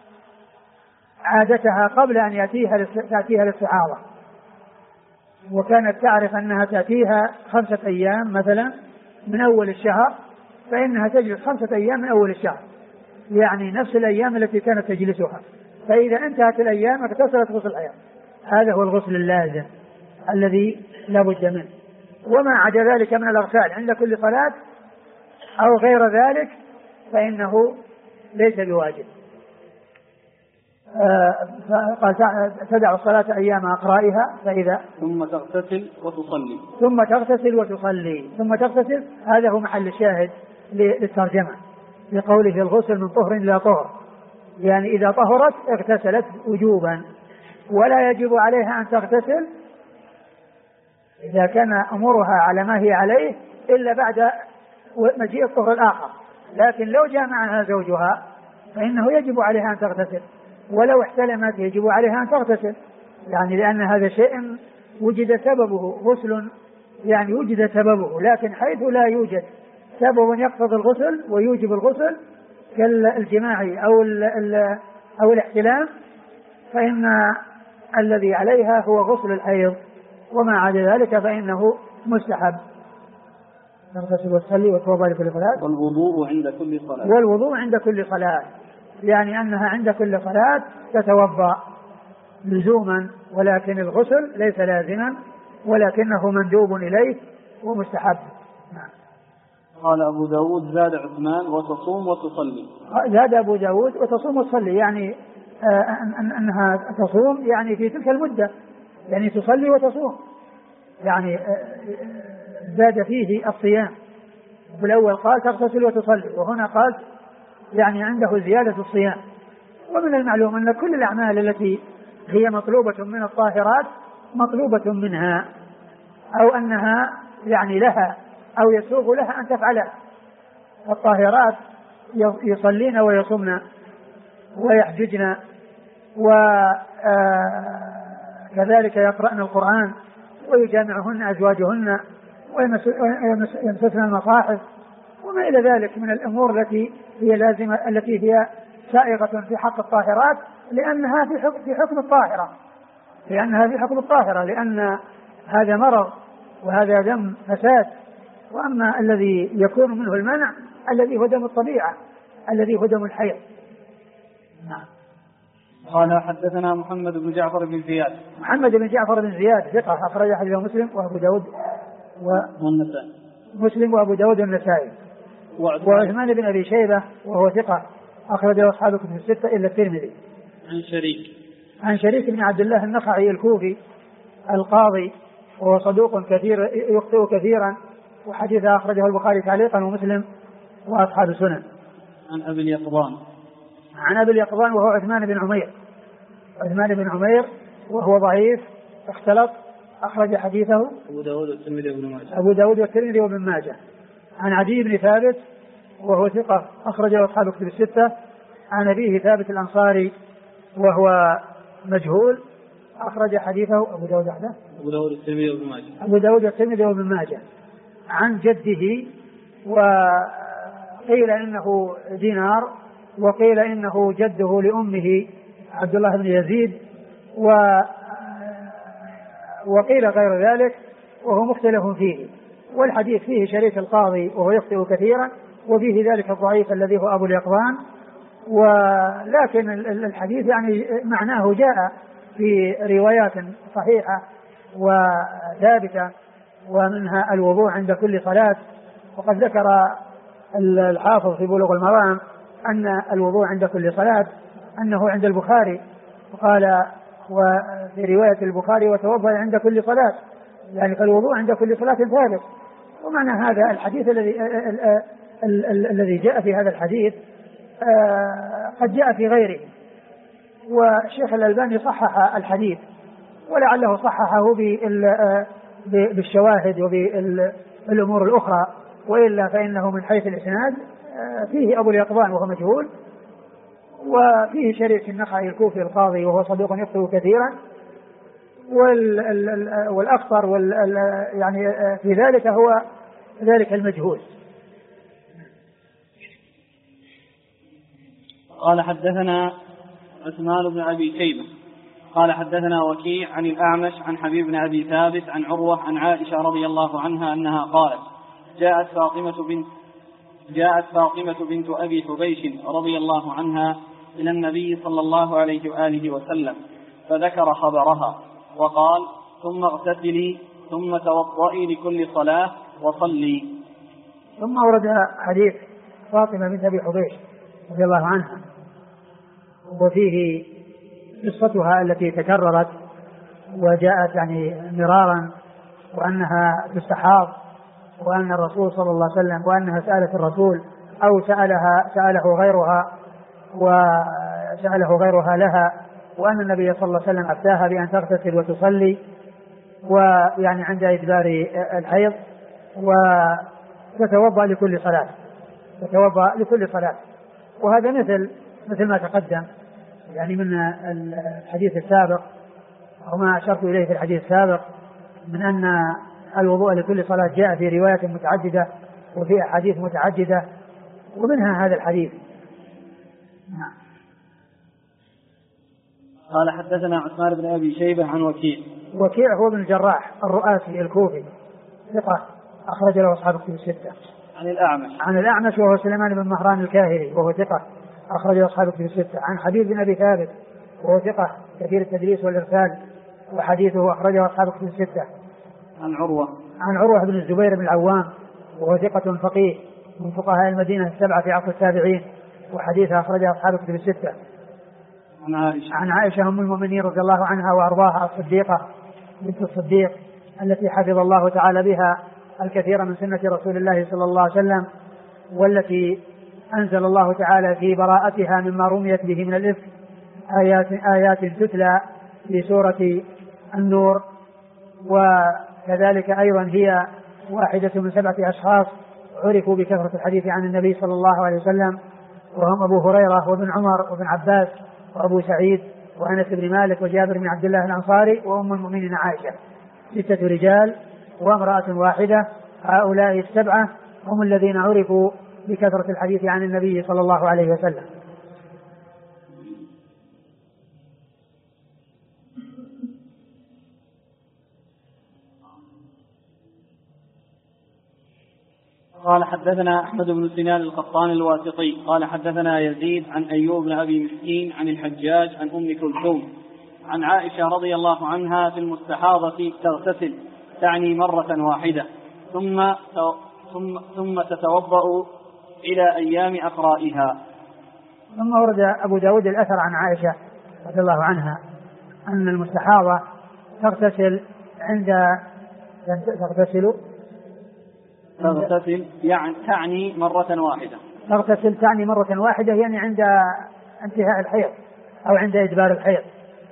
عادتها قبل أن تأتيها الاستحاضة، وكانت تعرف أنها تأتيها 5 أيام مثلا من أول الشهر، فإنها تجلس 5 أيام من أول الشهر، يعني نفس الأيام التي كانت تجلسها. فإذا انتهت الأيام اغتسلت غسل الحيض. هذا هو الغسل اللازم الذي لا بد منه. وما عدا ذلك من الأغسال عند كل صلاة أو غير ذلك فإنه ليس بواجب. قال تدع الصلاة أيام أقرائها فإذا ثم تغتسل وتصلي. ثم تغتسل هذا هو محل الشاهد للترجمة لقوله الغسل من طهر إلى طهر، يعني إذا طهرت اغتسلت وجوبا، ولا يجب عليها أن تغتسل إذا كان أمورها على ما هي عليه إلا بعد مجيء الطهر الآخر. لكن لو جاء معها زوجها فإنه يجب عليها أن تغتسل، ولو احتلمت يجب عليها أن تغتسل، يعني لأن هذا شيء وجد سببه، غسل يعني وجد سببه. لكن حيث لا يوجد سبب يقتضي الغسل ويوجب الغسل كالجماع أو الاحتلام، فإن الذي عليها هو غسل الحيض، وما عدا ذلك فإنه مستحب. تغتسل وتصلي وتوضأ لكل صلاة. والوضوء عند كل صلاة يعني أنها عند كل صلاة تتوضأ لزوما، ولكن الغسل ليس لازما ولكنه مندوب إليه ومستحب. قال أبو داود زاد عثمان وتصوم وتصلي. زاد أبو داود وتصوم وتصلي، يعني أنها تصوم يعني في تلك المدة، يعني تصلي وتصوم، يعني زاد فيه الصيام. بالأول قال تغتسل وتصلي، وهنا قال يعني عنده زيادة الصيام. ومن المعلوم أن كل الأعمال التي هي مطلوبة من الطاهرات مطلوبة منها، أو أنها يعني لها أو يسوغ لها أن تفعلها. الطاهرات يصلين ويصومن ويحججن وكذلك يقرأن القرآن ويجامعهن أزواجهن ويمسسن المصاحف وما إلى ذلك من الأمور التي هي لازمة، التي هي سائغة في حق الطاهرات، لأنها في حكم الطاهرة، لأن هذا مرض وهذا دم فساد. وأما الذي يكون منه المنع الذي هو دم الطبيعة الذي هو دم الحيض. نعم. قال حدثنا محمد بن جعفر بن زياد. محمد بن جعفر بن زياد ثقة أخرج حديثه مسلم وأبو داود والنسائي. مسلم وأبو داود والنسائي. وعثمان بن أبي شيبة وهو ثقة أخرجه أصحاب الكتب الستة إلا الترمذي. عن شريك بن عبد الله النخعي الكوفي القاضي، وهو صدوق كثير يخطئ كثيرا، وحديث أخرجه البخاري تعليقا ومسلم وأصحاب السنن. عن أبي اليقظان. عن أبي اليقظان وهو عثمان بن عمير. عثمان بن عمير وهو ضعيف اختلط، أخرج حديثه أبو داود والترمذي وابن ماجه. أبو داود والترمذي وابن ماجه. عن عدي بن ثابت وهو ثقة أخرجه أصحاب الكتب الستة. عن أبيه ثابت الأنصاري وهو مجهول، أخرج حديثه أبو داود وحده. أبو داود والترمذي وابن ماجه. أبو داود والترمذي وابن ماجه. عن جده، وقيل إنه دينار، وقيل إنه جده لأمه عبد الله بن يزيد، وقيل غير ذلك، وهو مختلف فيه. والحديث فيه شريك القاضي وهو يخطئ كثيرا، وفيه ذلك الضعيف الذي هو أبو اليقظان. ولكن الحديث يعني معناه جاء في روايات صحيحة وثابتة، ومنها الوضوء عند كل صلاة. وقد ذكر الحافظ في بلوغ المرام أن الوضوء عند كل صلاة أنه عند البخاري، وقال وفي رواية البخاري وتوضأ عند كل صلاة، يعني فالوضوء عند كل صلاة ثابت. ومعنى هذا الحديث الذي جاء في هذا الحديث قد جاء في غيره، والشيخ الألباني صحح الحديث، ولعله صححه بالشواهد وبالأمور الأخرى، وإلا فإنه من حيث الإسناد فيه أبو اليقظان وهو مجهول، وفيه شريك النخعي الكوفي القاضي وهو صدوق يخطئ كثيرا، والأخطر يعني في ذلك هو ذلك المجهول. قال حدثنا عثمان بن أبي شيبة قال حدثنا وكيع عن الأعمش عن حبيب بن أبي ثابت عن عروة عن عائشة رضي الله عنها أنها قالت: جاءت فاطمة بنت أبي حبيش رضي الله عنها إلى النبي صلى الله عليه وآله وسلم فذكر خبرها وقال: ثم اغتسلي ثم توضئي لكل صلاة وصلي. ثم ورد حديث فاطمة بنت أبي حبيش رضي الله عنها، وفيه قصتها التي تكررت وجاءت يعني مرارا، وأنها تستحاض، وأن الرسول صلى الله عليه وسلم وأنها سألت الرسول أو سأله غيرها لها، وأن النبي صلى الله عليه وسلم أفتاها بأن تغتسل وتصلي، ويعني عند إدبار الحيض، وتتوضأ لكل صلاة. وهذا مثل ما تقدم يعني من الحديث السابق، أو ما أشرت إليه في الحديث السابق، من أن الوضوء لكل صلاة جاء في روايات متعددة وفي أحاديث متعددة، ومنها هذا الحديث. قال حدثنا عثمان بن أبي شيبة عن وكيع هو بن الجراح الرؤاسي الكوفي ثقة أخرج له أصحاب الكتب الستة. عن الأعمش وهو سليمان بن مهران الكاهلي وهو ثقة أخرج له أصحاب الكتب الستة. عن حبيب بن أبي ثابت وهو ثقة كثير التدليس والإرسال، وحديثه أخرجه أصحاب الكتب الستة. عن عروة بن الزبير بن العوام وهو ثقة فقيه من فقهاء المدينة السبعة في عصر التابعين، وحديثها أخرجه أصحاب الكتب الستة. عن عائشة أم المؤمنين رضي الله عنها وأرضاها الصديقة بنت الصديق التي حفظ الله تعالى بها الكثير من سنة رسول الله صلى الله عليه وسلم، والتي أنزل الله تعالى في براءتها مما رميت به من الإفك آيات تتلى في سورة النور. وكذلك أيضا هي واحدة من 7 أشخاص عرفوا بكثرة الحديث عن النبي صلى الله عليه وسلم، وهم أبو هريرة وابن عمر وابن عباس وأبو سعيد وأنس بن مالك وجابر بن عبد الله الأنصاري وأم المؤمنين عائشة، 6 رجال وامرأة واحدة. هؤلاء 7 هم الذين عرفوا بكثرة الحديث عن النبي صلى الله عليه وسلم. قال حدثنا أحمد بن سنان القطان الواسطي قال حدثنا يزيد عن أيوب بن أبي مسكين عن الحجاج عن أم كلثوم عن عائشة رضي الله عنها في المستحاضة تغتسل، تعني مرة واحدة ثم تتوضأ إلى أيام أقرائها. ثم ورد أبو داود الأثر عن عائشة رضي الله عنها أن المستحاضة تغتسل يعني تعني مرة واحدة. تغتسل تعني مرة واحدة، يعني عند انتهاء الحيض أو عند إدبار الحيض،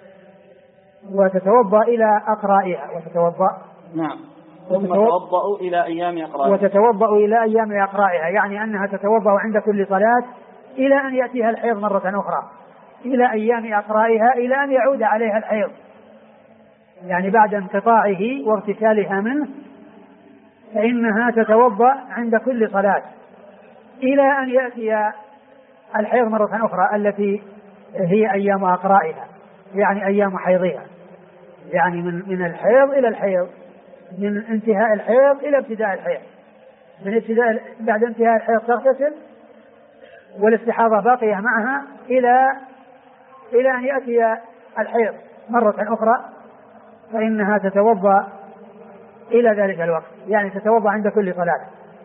وتتوضأ إلى أقرائها نعم. وتتوضأ إلى أيام أقرائها، يعني أنها تتوضأ عند كل صلاة إلى أن يأتيها الحيض مرة أخرى، إلى أيام أقرائها، إلى أن يعود عليها الحيض، يعني بعد انقطاعه واغتسالها منه فإنها تتوضأ عند كل صلاة إلى أن يأتي الحيض مرة أخرى التي هي أيام أقرائها، يعني أيام حيضها، يعني من الحيض إلى الحيض، من انتهاء الحيض إلى ابتداء الحيض، بعد انتهاء الحيض تغتسل والاستحاضة باقية معها إلى أن يأتي الحيض مرة أخرى، فإنها تتوضأ إلى ذلك الوقت، يعني تتوضأ عند كل صلاة.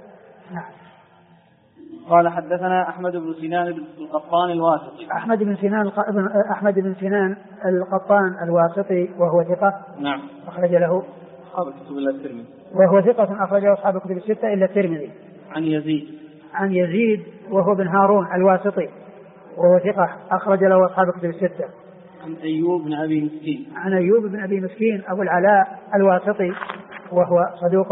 قال حدثنا أحمد بن سنان القطان الواسطي. أحمد بن سنان القطان الواسطي وهو ثقة. نعم. أخرج له أصحاب الكتب إلا الترمذي. وهو ثقة أخرجه أصحاب الكتب الستة إلا الترمذي. عن يزيد وهو بن هارون الواسطي وهو ثقة أخرج له أصحاب الكتب الستة. عن أيوب بن أبي مسكين أبو العلاء الواسطي وهو صدوق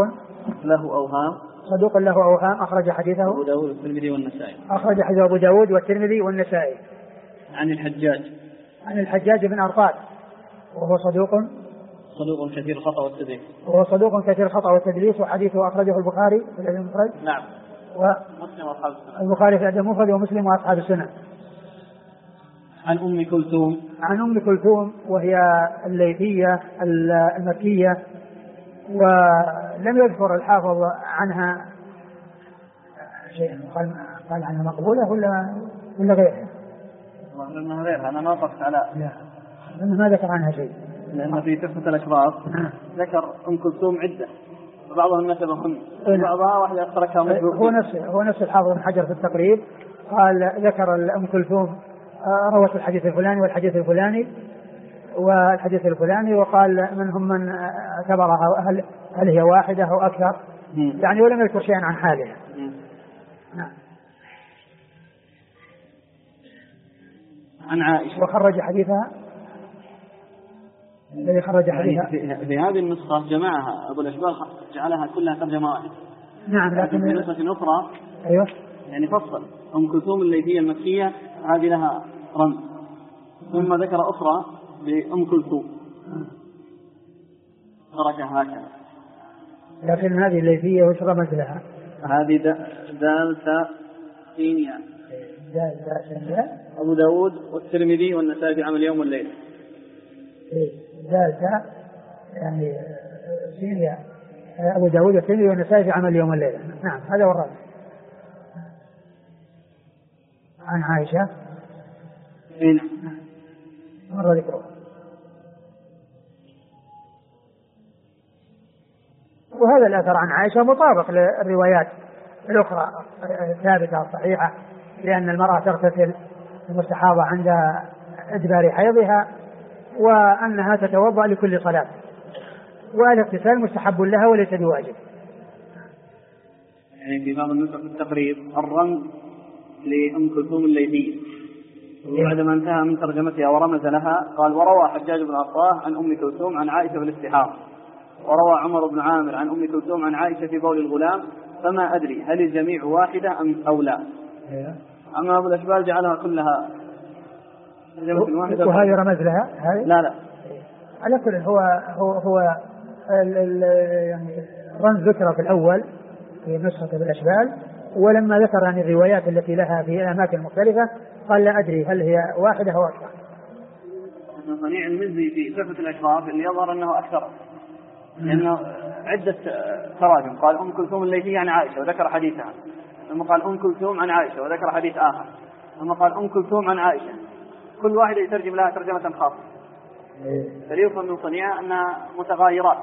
له أوهام أخرج حديثه أبو داود والترمذي والنسائي. أخرج حديثه أبو داود والترمذي والنسائي. عن الحجاج بن أرطاد وهو صدوق كثير الخطأ والتدليس وحديثه أخرجه البخاري في الأدب المفرد. نعم. ومسلم وأصحاب السنن. البخاري في الأدب المفرد ومسلم وأصحاب السنن. عن أم كلثوم وهي الليثية المكية، ولم يذكر الحافظ عنها شيء، قال عنها مقبولة ولا غيرها؟ لأنها غيرها، أنا ما وقفت على لأنه ما ذكر عنها شيء، لأن في تحفة الأشراف ذكر أم كلثوم عدة، وبعضهم نسبهن وبعضها واحدة تركها هو نفس الحافظ بن حجر في التقريب قال ذكر أم كلثوم روت الحديث الفلاني والحديث الفلاني والحديث الفلاني، وقال منهم من اعتبرها هل هي واحدة أو أكثر، يعني ولم يذكر شيئا عن حالها. نعم. عن عائشة وخرج حديثها الذي خرج حديثها في هذه النسخة جمعها أبو الأشبال، جعلها كلها ترجمة واحدة. نعم. لكن في نسخة أخرى أيوه يعني فصل أم كلثوم الليثية المكية هذه لها رمز، ثم ذكر أخرى بأم كلثوم تركها هكذا. لكن هذه الليثية وش رمز لها؟ هذه دال تاء سين ياء. أبو داود والترمذي والنسائي في عمل يوم والليلة. دال تاء يعني سين ياء، أبو داود والترمذي والنسائي في عمل يوم والليلة. نعم هذا هو الرمز. عن عائشة مرة ذكره. وهذا الأثر عن عائشة مطابق للروايات الأخرى الثابتة الصحيحة، لأن المرأة تغتسل المستحاضة عند إدبار حيضها، وأنها تتوضأ لكل صلاة، والاغتسال مستحب لها وليس بواجب. يعني في بعض النسخ التقريب الرمز لأم كلثوم الليثية، وبعدما انتهى من ترجمتها ورمز لها قال: وروى حجاج بن أرطاه عن أم كلثوم عن عائشة بالاستحاضة، وروى عمر بن عامر عن أم كلثوم عن عائشة في بول الغلام، فما أدري هل الجميع واحدة أو لا. أما أبو الأشبال جعلها كلها ترجمة واحدة. وهذه رمز لها هذه؟ لا على كل هو يعني رمز ذكر في الأول في نسخة الأشبال، ولما ذكر عن الروايات التي لها في أماكن مختلفة قال: لا أدري هل هي واحدة أو أكثر. صنيع المزي في صفة الأشراف اللي يظهر أنه أكثر، لأنه عدة تراجم، قال أم كلثوم الليثية عن عائشة وذكر حديثها، ثم قال أم كلثوم عن عائشة وذكر حديث آخر، ثم قال أم كلثوم عن عائشة، كل واحد يترجم لها ترجمة خاصة، فليفهم من صنيعها أنها متغايرات.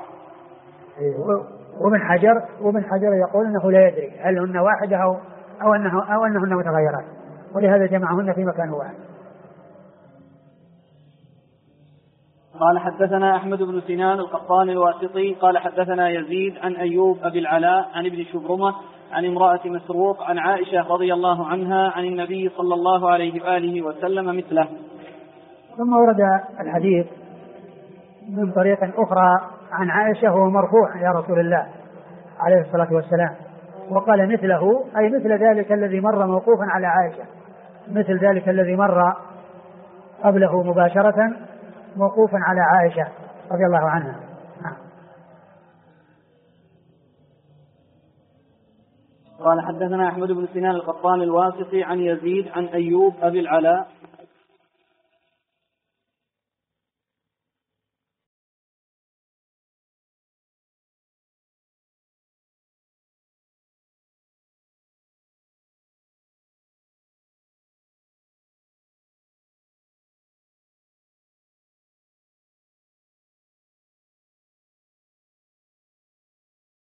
وابن حجر يقول أنه لا يدري هل هن واحدة أو أنهن متغيرات، ولهذا جمعهن في مكان واحد. قال حدثنا أحمد بن سنان القطان الواسطي قال حدثنا يزيد عن أيوب أبي العلاء عن ابن شبرمة عن امرأة مسروق عن عائشة رضي الله عنها عن النبي صلى الله عليه وآله وسلم مثله. ثم ورد الحديث من طريق أخرى عن عائشة وهو مرفوع يا رسول الله عليه الصلاة والسلام، وقال مثله أي مثل ذلك الذي مر موقوفا على عائشة، مثل ذلك الذي مر قبله مباشرة موقوفا على عائشة رضي الله عنها. قال حدثنا أحمد بن سنان القطان الواسطي عن يزيد عن أيوب أبي العلاء